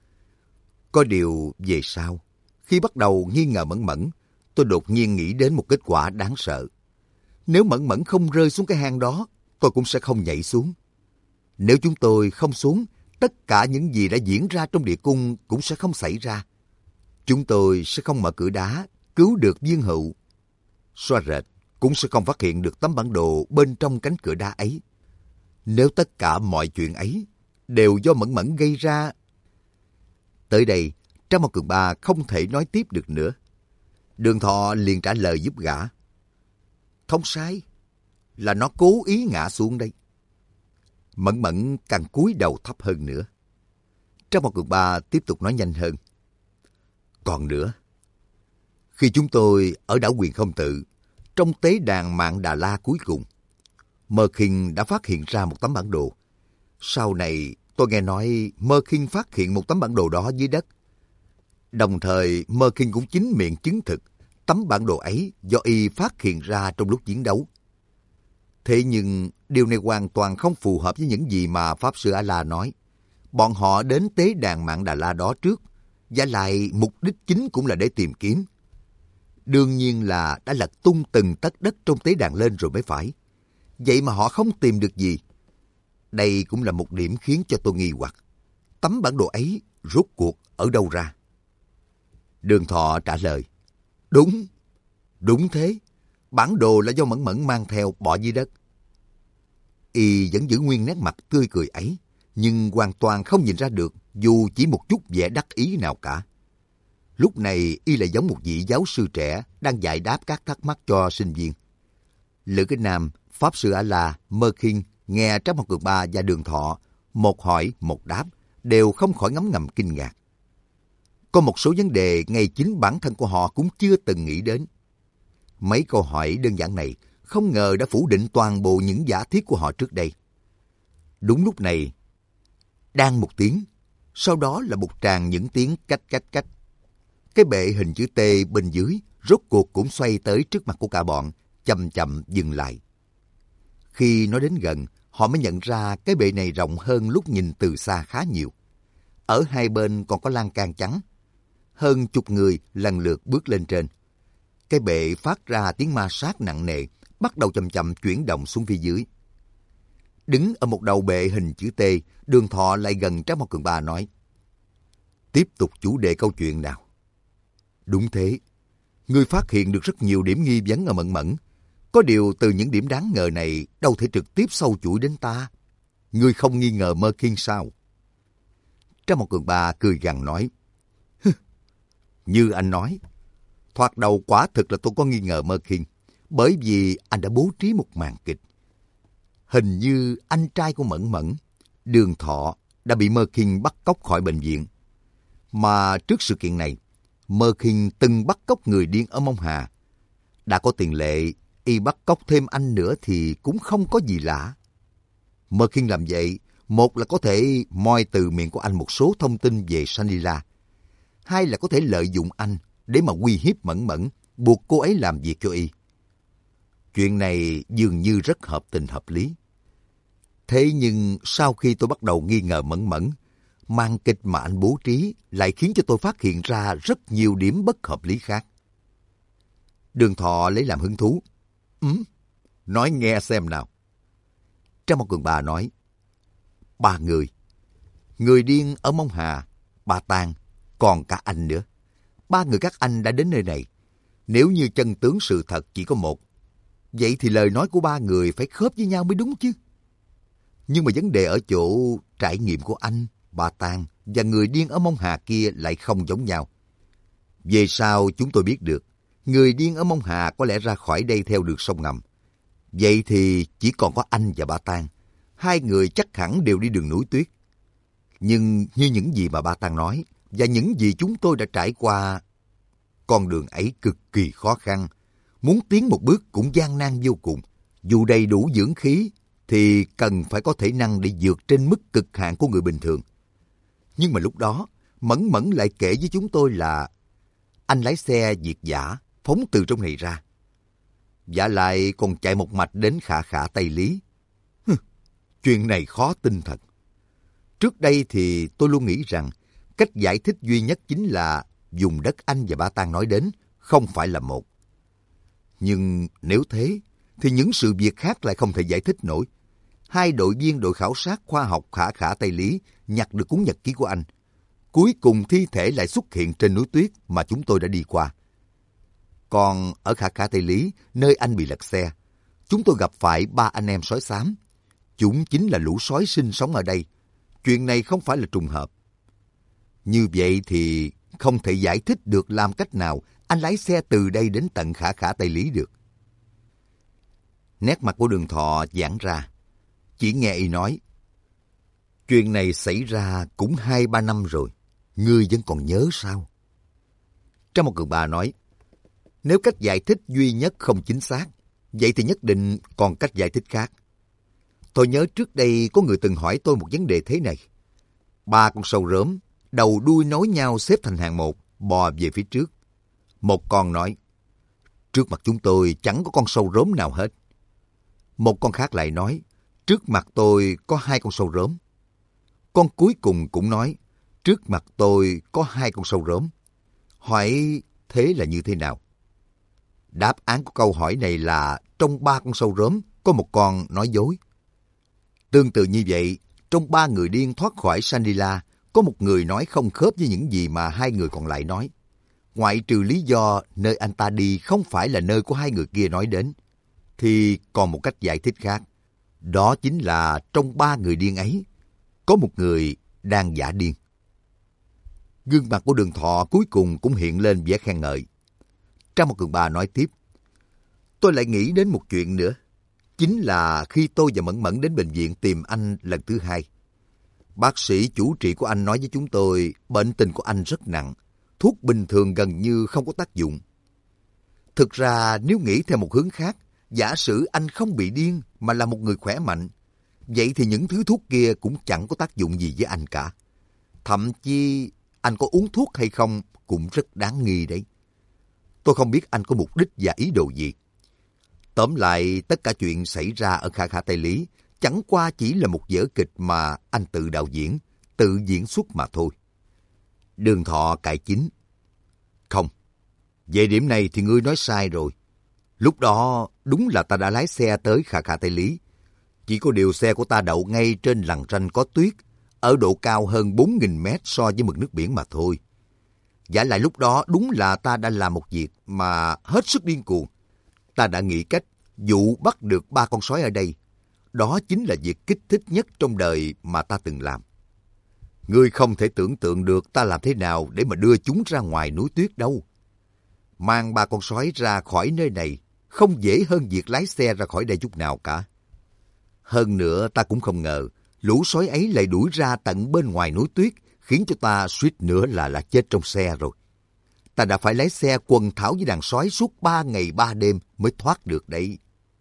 Có điều về sau, khi bắt đầu nghi ngờ Mẫn Mẫn, tôi đột nhiên nghĩ đến một kết quả đáng sợ. Nếu Mẫn Mẫn không rơi xuống cái hang đó, tôi cũng sẽ không nhảy xuống. Nếu chúng tôi không xuống, tất cả những gì đã diễn ra trong địa cung cũng sẽ không xảy ra. Chúng tôi sẽ không mở cửa đá, cứu được Viên Hữu. Xoa rệt cũng sẽ không phát hiện được tấm bản đồ bên trong cánh cửa đá ấy. Nếu tất cả mọi chuyện ấy đều do Mẫn Mẫn gây ra. Tới đây, Trang Mao Cường Ba không thể nói tiếp được nữa. Đường Thọ liền trả lời giúp gã. Không sai, là nó cố ý ngã xuống đây. Mẫn Mẫn càng cúi đầu thấp hơn nữa. Trang Mao Cường Ba tiếp tục nói nhanh hơn. Còn nữa, khi chúng tôi ở đảo Quyền Không Tự, trong tế đàn Mạn Đà La cuối cùng, Mơ Khinh đã phát hiện ra một tấm bản đồ. Sau này, tôi nghe nói Mơ Khinh phát hiện một tấm bản đồ đó dưới đất. Đồng thời, Mơ Khinh cũng chính miệng chứng thực tấm bản đồ ấy do y phát hiện ra trong lúc chiến đấu. Thế nhưng, điều này hoàn toàn không phù hợp với những gì mà Pháp Sư A-La nói. Bọn họ đến tế đàn Mạn Đà La đó trước, và lại mục đích chính cũng là để tìm kiếm. Đương nhiên là đã lật tung từng tấc đất trong tế đàn lên rồi mới phải. Vậy mà họ không tìm được gì. Đây cũng là một điểm khiến cho tôi nghi hoặc. Tấm bản đồ ấy rốt cuộc ở đâu ra? Đường Thọ trả lời. Đúng thế. Bản đồ là do Mẫn Mẫn mang theo bỏ dưới đất. Y vẫn giữ nguyên nét mặt tươi cười ấy, nhưng hoàn toàn không nhìn ra được dù chỉ một chút vẻ đắc ý nào cả. Lúc này y lại giống một vị giáo sư trẻ đang giải đáp các thắc mắc cho sinh viên. Lữ Kinh Nam, Pháp Sư A-La, Mơ Khinh nghe Trác Mộc Cường Ba và Đường Thọ một hỏi một đáp đều không khỏi ngấm ngầm kinh ngạc. Có một số vấn đề ngay chính bản thân của họ cũng chưa từng nghĩ đến. Mấy câu hỏi đơn giản này không ngờ đã phủ định toàn bộ những giả thiết của họ trước đây. Đúng lúc này, đang một tiếng, sau đó là một tràng những tiếng cách. Cái bệ hình chữ T bên dưới rốt cuộc cũng xoay tới trước mặt của cả bọn, chậm chậm dừng lại. Khi nó đến gần, họ mới nhận ra cái bệ này rộng hơn lúc nhìn từ xa khá nhiều. Ở hai bên còn có lan can trắng. Hơn chục người lần lượt bước lên trên. Cái bệ phát ra tiếng ma sát nặng nề, bắt đầu chậm chậm chuyển động xuống phía dưới. Đứng ở một đầu bệ hình chữ T, Đường Thọ lại gần Trác Mộc Cường Ba nói. Tiếp tục chủ đề câu chuyện nào. Đúng thế. Ngươi phát hiện được rất nhiều điểm nghi vấn ở Mẫn Mẫn. Có điều từ những điểm đáng ngờ này đâu thể trực tiếp sâu chuỗi đến ta. Ngươi không nghi ngờ Mơ Khiên sao? Trác Mộc Cường Ba cười gằn nói. Như anh nói, thoạt đầu quả thực là tôi có nghi ngờ Mơ Khiên, bởi vì anh đã bố trí một màn kịch. Hình như anh trai của Mẫn Mẫn, Đường Thọ, đã bị Mơ Khiên bắt cóc khỏi bệnh viện. Mà trước sự kiện này, Mơ Khiên từng bắt cóc người điên ở Mông Hà. Đã có tiền lệ, y bắt cóc thêm anh nữa thì cũng không có gì lạ. Mơ Khiên làm vậy, một là có thể moi từ miệng của anh một số thông tin về Sanila. Hai là có thể lợi dụng anh để mà uy hiếp Mẫn Mẫn, buộc cô ấy làm việc cho y. Chuyện này dường như rất hợp tình hợp lý. Thế nhưng sau khi tôi bắt đầu nghi ngờ Mẫn Mẫn, màn kịch mà anh bố trí lại khiến cho tôi phát hiện ra rất nhiều điểm bất hợp lý khác. Đường Thọ lấy làm hứng thú. Nói nghe xem nào. Trác Mộc Cường Ba nói. 3 người. Người điên ở Mông Hà, Ba Tang, còn cả anh nữa. 3 người các anh đã đến nơi này. Nếu như chân tướng sự thật chỉ có một, vậy thì lời nói của 3 người phải khớp với nhau mới đúng chứ. Nhưng mà vấn đề ở chỗ trải nghiệm của anh, Ba Tang và người điên ở Mông Hà kia lại không giống nhau. Về sau chúng tôi biết được, người điên ở Mông Hà có lẽ ra khỏi đây theo đường sông ngầm. Vậy thì chỉ còn có anh và Ba Tang. 2 người chắc hẳn đều đi đường núi tuyết. Nhưng như những gì mà Ba Tang nói và những gì chúng tôi đã trải qua, con đường ấy cực kỳ khó khăn. Muốn tiến một bước cũng gian nan vô cùng. Dù đầy đủ dưỡng khí thì cần phải có thể năng để vượt trên mức cực hạn của người bình thường. Nhưng mà lúc đó, Mẫn Mẫn lại kể với chúng tôi là anh lái xe việt dã phóng từ trong này ra. Vả lại còn chạy một mạch đến Khả Khả Tây Lý. Chuyện này khó tin thật. Trước đây thì tôi luôn nghĩ rằng cách giải thích duy nhất chính là vùng đất anh và Ba Tang nói đến không phải là một. Nhưng nếu thế, thì những sự việc khác lại không thể giải thích nổi. Hai đội viên đội khảo sát khoa học Khả Khả Tây Lý nhặt được cuốn nhật ký của anh. Cuối cùng thi thể lại xuất hiện trên núi tuyết mà chúng tôi đã đi qua. Còn ở Khả Khả Tây Lý, nơi anh bị lật xe, chúng tôi gặp phải 3 anh em sói xám. Chúng chính là lũ sói sinh sống ở đây. Chuyện này không phải là trùng hợp. Như vậy thì không thể giải thích được làm cách nào anh lái xe từ đây đến tận Khả Khả Tây Lý được. Nét mặt của Đường Thọ giãn ra. Chỉ nghe y nói, chuyện này xảy ra cũng 2-3 năm rồi. Ngươi vẫn còn nhớ sao? Trong một Cường Ba nói, nếu cách giải thích duy nhất không chính xác, vậy thì nhất định còn cách giải thích khác. Tôi nhớ trước đây có người từng hỏi tôi một vấn đề thế này. 3 con sâu rớm, đầu đuôi nối nhau xếp thành hàng một, bò về phía trước. Một con nói, trước mặt chúng tôi chẳng có con sâu rớm nào hết. Một con khác lại nói, trước mặt tôi có 2 con sâu rớm. Con cuối cùng cũng nói, trước mặt tôi có 2 con sâu rớm. Hỏi thế là như thế nào? Đáp án của câu hỏi này là trong 3 con sâu rớm có một con nói dối. Tương tự như vậy, trong 3 người điên thoát khỏi Sandila, có một người nói không khớp với những gì mà 2 người còn lại nói. Ngoại trừ lý do nơi anh ta đi không phải là nơi của 2 người kia nói đến, thì còn một cách giải thích khác. Đó chính là trong 3 người điên ấy, có một người đang giả điên. Gương mặt của Đường Thọ cuối cùng cũng hiện lên vẻ khen ngợi. Trang một Cường Ba nói tiếp, tôi lại nghĩ đến một chuyện nữa. Chính là khi tôi và Mẫn Mẫn đến bệnh viện tìm anh lần thứ 2. Bác sĩ chủ trị của anh nói với chúng tôi bệnh tình của anh rất nặng, thuốc bình thường gần như không có tác dụng. Thực ra nếu nghĩ theo một hướng khác, giả sử anh không bị điên mà là một người khỏe mạnh, vậy thì những thứ thuốc kia cũng chẳng có tác dụng gì với anh cả. Thậm chí anh có uống thuốc hay không cũng rất đáng nghi đấy. Tôi không biết anh có mục đích và ý đồ gì. Tóm lại, tất cả chuyện xảy ra ở Khả Khả Tây Lý chẳng qua chỉ là một vở kịch mà anh tự đạo diễn, tự diễn xuất mà thôi. Đường Thọ cãi chính. Không, về điểm này thì ngươi nói sai rồi. Lúc đó đúng là ta đã lái xe tới Khả Khả Tây Lý. Chỉ có điều xe của ta đậu ngay trên lằn ranh có tuyết, ở độ cao hơn 4.000 mét so với mực nước biển mà thôi. Vả lại lúc đó đúng là ta đã làm một việc mà hết sức điên cuồng. Ta đã nghĩ cách dụ bắt được 3 con sói ở đây. Đó chính là việc kích thích nhất trong đời mà ta từng làm. Ngươi không thể tưởng tượng được ta làm thế nào để mà đưa chúng ra ngoài núi tuyết đâu. Mang 3 con sói ra khỏi nơi này không dễ hơn việc lái xe ra khỏi đây chút nào cả. Hơn nữa ta cũng không ngờ lũ sói ấy lại đuổi ra tận bên ngoài núi tuyết, khiến cho ta suýt nữa là chết trong xe rồi. Ta đã phải lái xe quần thảo với đàn sói suốt 3 ngày 3 đêm mới thoát được đấy.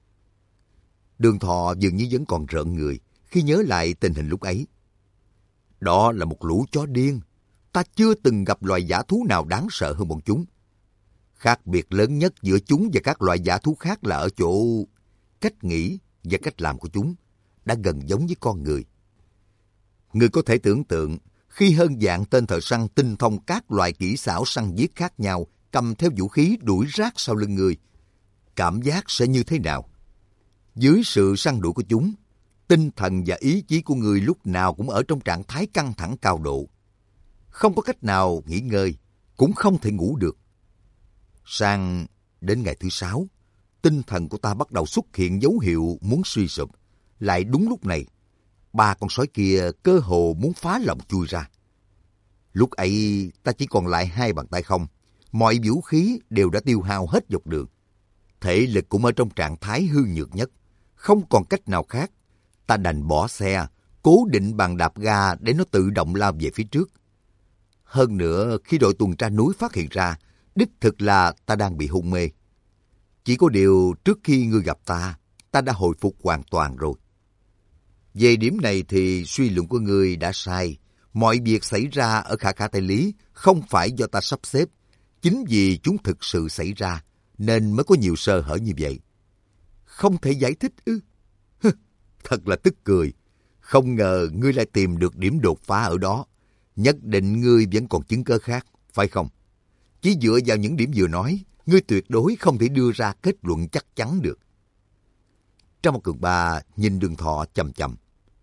Đường Thọ dường như vẫn còn rợn người khi nhớ lại tình hình lúc ấy. Đó là một lũ chó điên. Ta chưa từng gặp loài dã thú nào đáng sợ hơn bọn chúng. Khác biệt lớn nhất giữa chúng và các loài dã thú khác là ở chỗ cách nghĩ và cách làm của chúng đã gần giống với con người. Người có thể tưởng tượng khi hơn vạn tên thợ săn tinh thông các loại kỹ xảo săn giết khác nhau cầm theo vũ khí đuổi rát sau lưng người, cảm giác sẽ như thế nào? Dưới sự săn đuổi của chúng, tinh thần và ý chí của người lúc nào cũng ở trong trạng thái căng thẳng cao độ. Không có cách nào nghỉ ngơi, cũng không thể ngủ được. Sang đến ngày thứ 6, tinh thần của ta bắt đầu xuất hiện dấu hiệu muốn suy sụp. Lại đúng lúc này, 3 con sói kia cơ hồ muốn phá lồng chui ra. Lúc ấy ta chỉ còn lại 2 bàn tay không. Mọi vũ khí đều đã tiêu hao hết dọc đường. Thể lực cũng ở trong trạng thái hư nhược nhất. Không còn cách nào khác. Ta đành bỏ xe, cố định bàn đạp ga để nó tự động lao về phía trước. Hơn nữa, khi đội tuần tra núi phát hiện ra, đích thực là ta đang bị hôn mê. Chỉ có điều trước khi ngươi gặp ta đã hồi phục hoàn toàn rồi. Về điểm này thì suy luận của ngươi đã sai. Mọi việc xảy ra ở Khả Khả Tây Lý không phải do ta sắp xếp. Chính vì chúng thực sự xảy ra nên mới có nhiều sơ hở như vậy. Không thể giải thích ư? Thật là tức cười. Không ngờ ngươi lại tìm được điểm đột phá ở đó. Nhất định ngươi vẫn còn chứng cớ khác, phải không? Chỉ dựa vào những điểm vừa nói, ngươi tuyệt đối không thể đưa ra kết luận chắc chắn được. Trang Một Cường Ba nhìn Đường Thọ chầm chầm.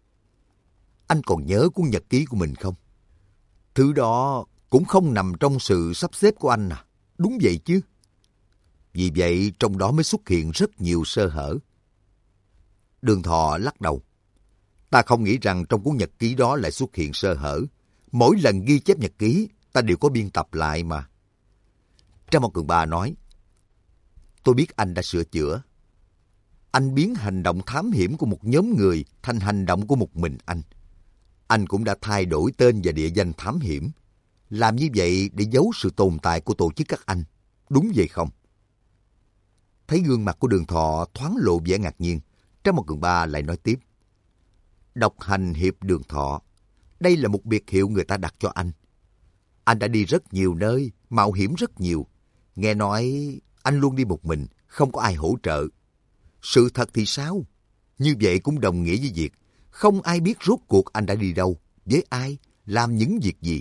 Anh còn nhớ cuốn nhật ký của mình không? Thứ đó cũng không nằm trong sự sắp xếp của anh à? Đúng vậy chứ. Vì vậy trong đó mới xuất hiện rất nhiều sơ hở. Đường Thọ lắc đầu. Ta không nghĩ rằng trong cuốn nhật ký đó lại xuất hiện sơ hở. Mỗi lần ghi chép nhật ký, ta đều có biên tập lại mà. Trang Một Cường Ba nói. Tôi biết anh đã sửa chữa. Anh biến hành động thám hiểm của một nhóm người thành hành động của một mình anh. Anh cũng đã thay đổi tên và địa danh thám hiểm. Làm như vậy để giấu sự tồn tại của tổ chức các anh. Đúng vậy không? Thấy gương mặt của Đường Thọ thoáng lộ vẻ ngạc nhiên, Trang Một Cường Ba lại nói tiếp. Độc hành hiệp Đường Thọ. Đây là một biệt hiệu người ta đặt cho anh. Anh đã đi rất nhiều nơi, mạo hiểm rất nhiều. Nghe nói anh luôn đi một mình, không có ai hỗ trợ. Sự thật thì sao? Như vậy cũng đồng nghĩa với việc không ai biết rốt cuộc anh đã đi đâu, với ai, làm những việc gì.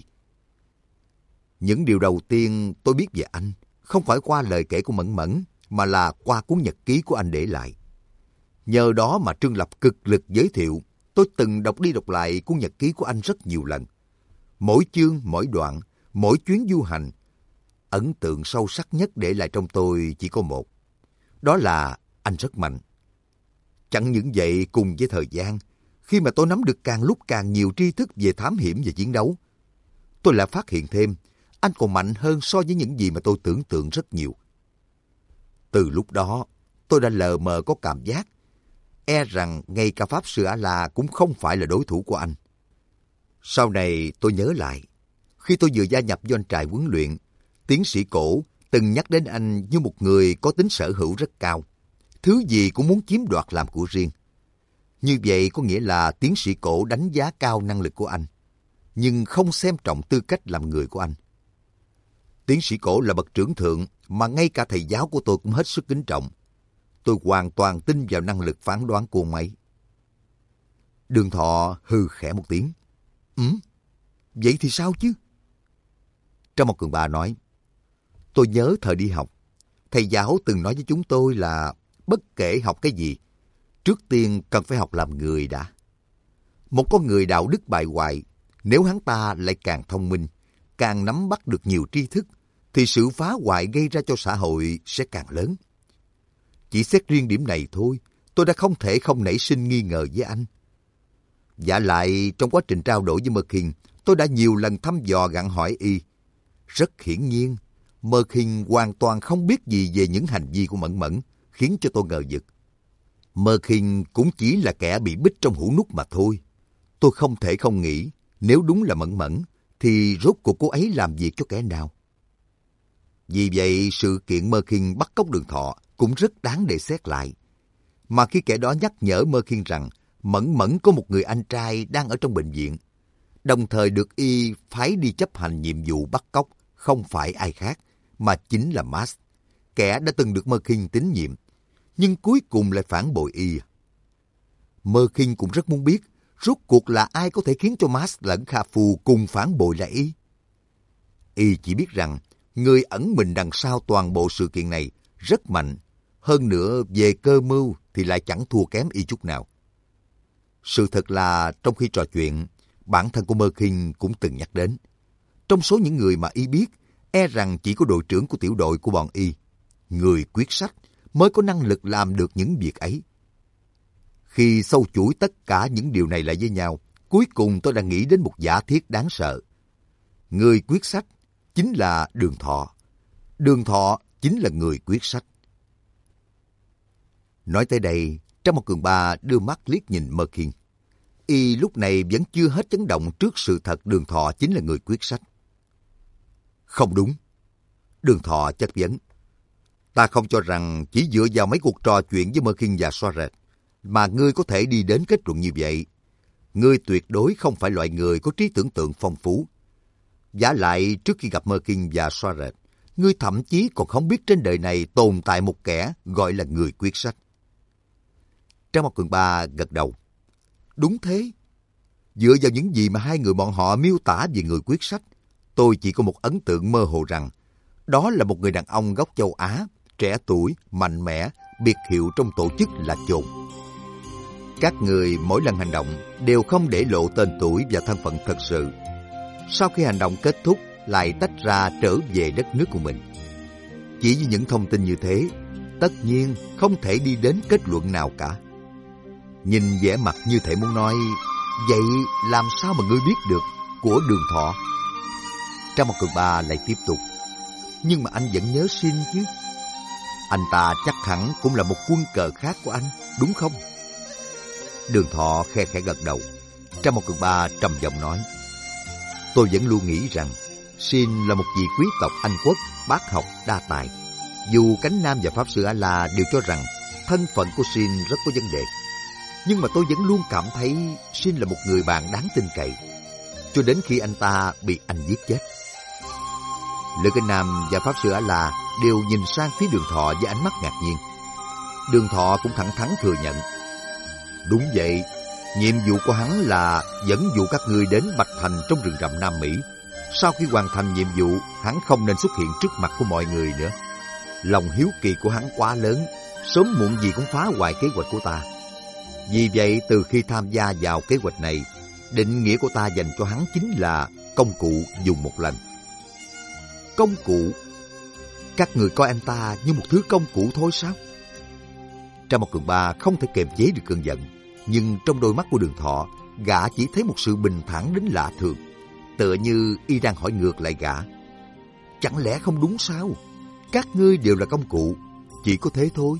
Những điều đầu tiên tôi biết về anh không phải qua lời kể của Mẫn Mẫn, mà là qua cuốn nhật ký của anh để lại. Nhờ đó mà Trương Lập cực lực giới thiệu, tôi từng đọc đi đọc lại cuốn nhật ký của anh rất nhiều lần. Mỗi chương, mỗi đoạn, mỗi chuyến du hành, ấn tượng sâu sắc nhất để lại trong tôi chỉ có một. Đó là anh rất mạnh. Chẳng những vậy, cùng với thời gian, khi mà tôi nắm được càng lúc càng nhiều tri thức về thám hiểm và chiến đấu, tôi lại phát hiện thêm anh còn mạnh hơn so với những gì mà tôi tưởng tượng rất nhiều. Từ lúc đó, tôi đã lờ mờ có cảm giác e rằng ngay cả Pháp Sư A-La cũng không phải là đối thủ của anh. Sau này tôi nhớ lại, khi tôi vừa gia nhập doanh trại huấn luyện, tiến sĩ Cổ từng nhắc đến anh như một người có tính sở hữu rất cao. Thứ gì cũng muốn chiếm đoạt làm của riêng. Như vậy có nghĩa là tiến sĩ Cổ đánh giá cao năng lực của anh, nhưng không xem trọng tư cách làm người của anh. Tiến sĩ Cổ là bậc trưởng thượng mà ngay cả thầy giáo của tôi cũng hết sức kính trọng. Tôi hoàn toàn tin vào năng lực phán đoán của ông ấy. Đường Thọ hừ khẽ một tiếng. Vậy thì sao chứ? Trang Một Cường Ba nói. Tôi nhớ thời đi học, thầy giáo từng nói với chúng tôi là bất kể học cái gì, trước tiên cần phải học làm người đã. Một con người đạo đức bại hoại, nếu hắn ta lại càng thông minh, càng nắm bắt được nhiều tri thức, thì sự phá hoại gây ra cho xã hội sẽ càng lớn. Chỉ xét riêng điểm này thôi, tôi đã không thể không nảy sinh nghi ngờ với anh. Vả lại, trong quá trình trao đổi với Merkin, tôi đã nhiều lần thăm dò gặng hỏi y. Rất hiển nhiên, Merkin hoàn toàn không biết gì về những hành vi của Mẫn Mẫn, khiến cho tôi ngờ vực. Merkin cũng chỉ là kẻ bị bích trong hũ nút mà thôi. Tôi không thể không nghĩ, nếu đúng là Mẫn Mẫn, thì rốt cuộc cô ấy làm việc cho kẻ nào? Vì vậy, sự kiện Merkin bắt cóc Đường Thọ cũng rất đáng để xét lại. Mà khi kẻ đó nhắc nhở Merkin rằng Mẫn Mẫn có một người anh trai đang ở trong bệnh viện, đồng thời được y phái đi chấp hành nhiệm vụ bắt cóc, không phải ai khác, mà chính là Max, kẻ đã từng được Merkin tín nhiệm, nhưng cuối cùng lại phản bội y. Merkin cũng rất muốn biết, rốt cuộc là ai có thể khiến cho Max lẫn Kha Phu cùng phản bội lại y. Y chỉ biết rằng, người ẩn mình đằng sau toàn bộ sự kiện này rất mạnh, hơn nữa về cơ mưu thì lại chẳng thua kém y chút nào. Sự thật là trong khi trò chuyện, bản thân của Merkin cũng từng nhắc đến. Trong số những người mà y biết, e rằng chỉ có đội trưởng của tiểu đội của bọn y, người quyết sách, mới có năng lực làm được những việc ấy. Khi sâu chuỗi tất cả những điều này lại với nhau, cuối cùng tôi đã nghĩ đến một giả thiết đáng sợ. Người quyết sách chính là Đường Thọ. Đường Thọ chính là người quyết sách. Nói tới đây, Trang Một Cường Ba đưa mắt liếc nhìn Merkin. Y lúc này vẫn chưa hết chấn động trước sự thật Đường Thọ chính là người quyết sách. Không đúng. Đường Thọ chất vấn. Ta không cho rằng chỉ dựa vào mấy cuộc trò chuyện với Mơ Khiên và Soaret mà ngươi có thể đi đến kết luận như vậy. Ngươi tuyệt đối không phải loại người có trí tưởng tượng phong phú. Vả lại trước khi gặp Mơ Khiên và Soaret, ngươi thậm chí còn không biết trên đời này tồn tại một kẻ gọi là người quyết sách. Trang Mộc Cường Ba gật đầu. Đúng thế. Dựa vào những gì mà hai người bọn họ miêu tả về người quyết sách, tôi chỉ có một ấn tượng mơ hồ rằng đó là một người đàn ông gốc châu Á, trẻ tuổi, mạnh mẽ, biệt hiệu trong tổ chức là Chồn. Các người mỗi lần hành động đều không để lộ tên tuổi và thân phận thật sự. Sau khi hành động kết thúc, lại tách ra trở về đất nước của mình. Chỉ với những thông tin như thế, tất nhiên không thể đi đến kết luận nào cả. Nhìn vẻ mặt như thể muốn nói, vậy làm sao mà ngươi biết được của Đường Thọ? Trang Mộc Cường Ba lại tiếp tục. Nhưng mà anh vẫn nhớ Xin chứ. Anh ta chắc hẳn cũng là một quân cờ khác của anh, đúng không? Đường Thọ khe khẽ gật đầu. Trang Mộc Cường Ba trầm giọng nói. Tôi vẫn luôn nghĩ rằng Xin là một vị quý tộc Anh quốc, bác học, đa tài. Dù Cánh Nam và Pháp Sư A-la đều cho rằng thân phận của Xin rất có vấn đề, nhưng mà tôi vẫn luôn cảm thấy Xin là một người bạn đáng tin cậy, cho đến khi anh ta bị anh giết chết. Lữ Cánh Nam và Pháp Sư A-la đều nhìn sang phía Đường Thọ với ánh mắt ngạc nhiên. Đường Thọ cũng thẳng thắn thừa nhận. Đúng vậy, nhiệm vụ của hắn là dẫn dụ các ngươi đến Bạch Thành trong rừng rậm Nam Mỹ. Sau khi hoàn thành nhiệm vụ, hắn không nên xuất hiện trước mặt của mọi người nữa. Lòng hiếu kỳ của hắn quá lớn, sớm muộn gì cũng phá hoại kế hoạch của ta. Vì vậy, từ khi tham gia vào kế hoạch này, định nghĩa của ta dành cho hắn chính là công cụ dùng một lần. Công cụ? Các người coi anh ta như một thứ công cụ thôi sao? Trang Mộc Cường Ba không thể kiềm chế được cơn giận, nhưng trong đôi mắt của Đường Thọ, gã chỉ thấy một sự bình thản đến lạ thường, tựa như y đang hỏi ngược lại gã. Chẳng lẽ không đúng sao? Các ngươi đều là công cụ, chỉ có thế thôi.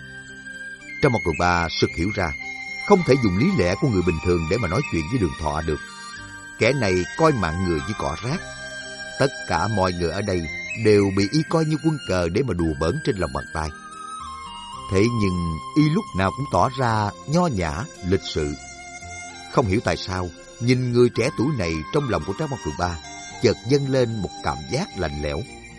Trang Mộc Cường Ba sực hiểu ra, không thể dùng lý lẽ của người bình thường để mà nói chuyện với Đường Thọ được. Kẻ này coi mạng người như cỏ rác. Tất cả mọi người ở đây đều bị y coi như quân cờ để mà đùa bỡn trên lòng bàn tay. Thế nhưng y lúc nào cũng tỏ ra nho nhã, lịch sự. Không hiểu tại sao, nhìn người trẻ tuổi này trong lòng của Trang Mộc Cường Ba chợt dâng lên một cảm giác lạnh lẽo.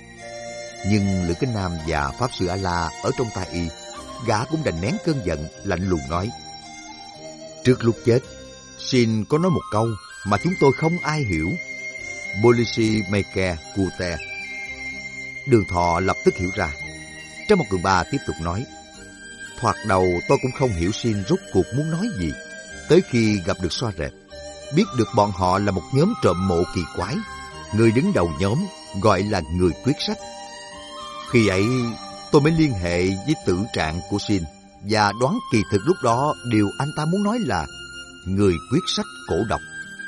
Nhưng Lữ Cánh Nam và Pháp Sư A-la ở trong tay y, gã cũng đành nén cơn giận, lạnh lùng nói. Trước lúc chết, Xin có nói một câu mà chúng tôi không ai hiểu. Policy Maker Cute. Đường Thọ lập tức hiểu ra. Trang Mộc Cường Ba tiếp tục nói. Thoạt đầu tôi cũng không hiểu Xin rốt cuộc muốn nói gì. Tới khi gặp được Soaret, biết được bọn họ là một nhóm trộm mộ kỳ quái. Người đứng đầu nhóm gọi là người quyết sách. Khi ấy tôi mới liên hệ với tử trạng của Xin và đoán kỳ thực lúc đó điều anh ta muốn nói là người quyết sách cổ độc.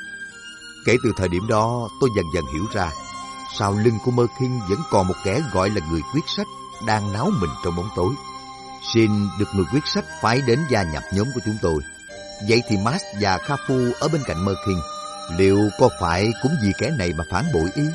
Kể từ thời điểm đó tôi dần dần hiểu ra sau lưng của Mơ Khiên vẫn còn một kẻ gọi là người quyết sách đang náo mình trong bóng tối. Xin được người quyết sách phái đến gia nhập nhóm của chúng tôi. Vậy thì Max và Kha Phu ở bên cạnh Mơ Khiên liệu có phải cũng vì kẻ này mà phản bội y?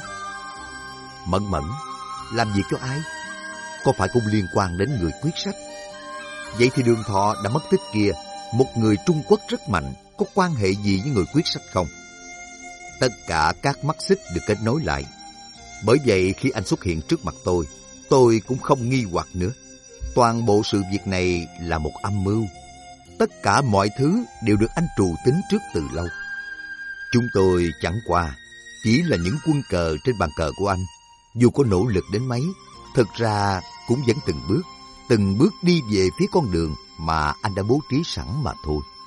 Mẫn Mẫn làm việc cho ai? Có phải cũng liên quan đến người quyết sách? Vậy thì Đường Thọ đã mất tích kia, một người Trung Quốc rất mạnh, có quan hệ gì với người quyết sách không? Tất cả các mắt xích được kết nối lại. Bởi vậy khi anh xuất hiện trước mặt tôi cũng không nghi hoặc nữa. Toàn bộ sự việc này là một âm mưu. Tất cả mọi thứ đều được anh trù tính trước từ lâu. Chúng tôi chẳng qua chỉ là những quân cờ trên bàn cờ của anh. Dù có nỗ lực đến mấy, thực ra cũng vẫn từng bước đi về phía con đường mà anh đã bố trí sẵn mà thôi.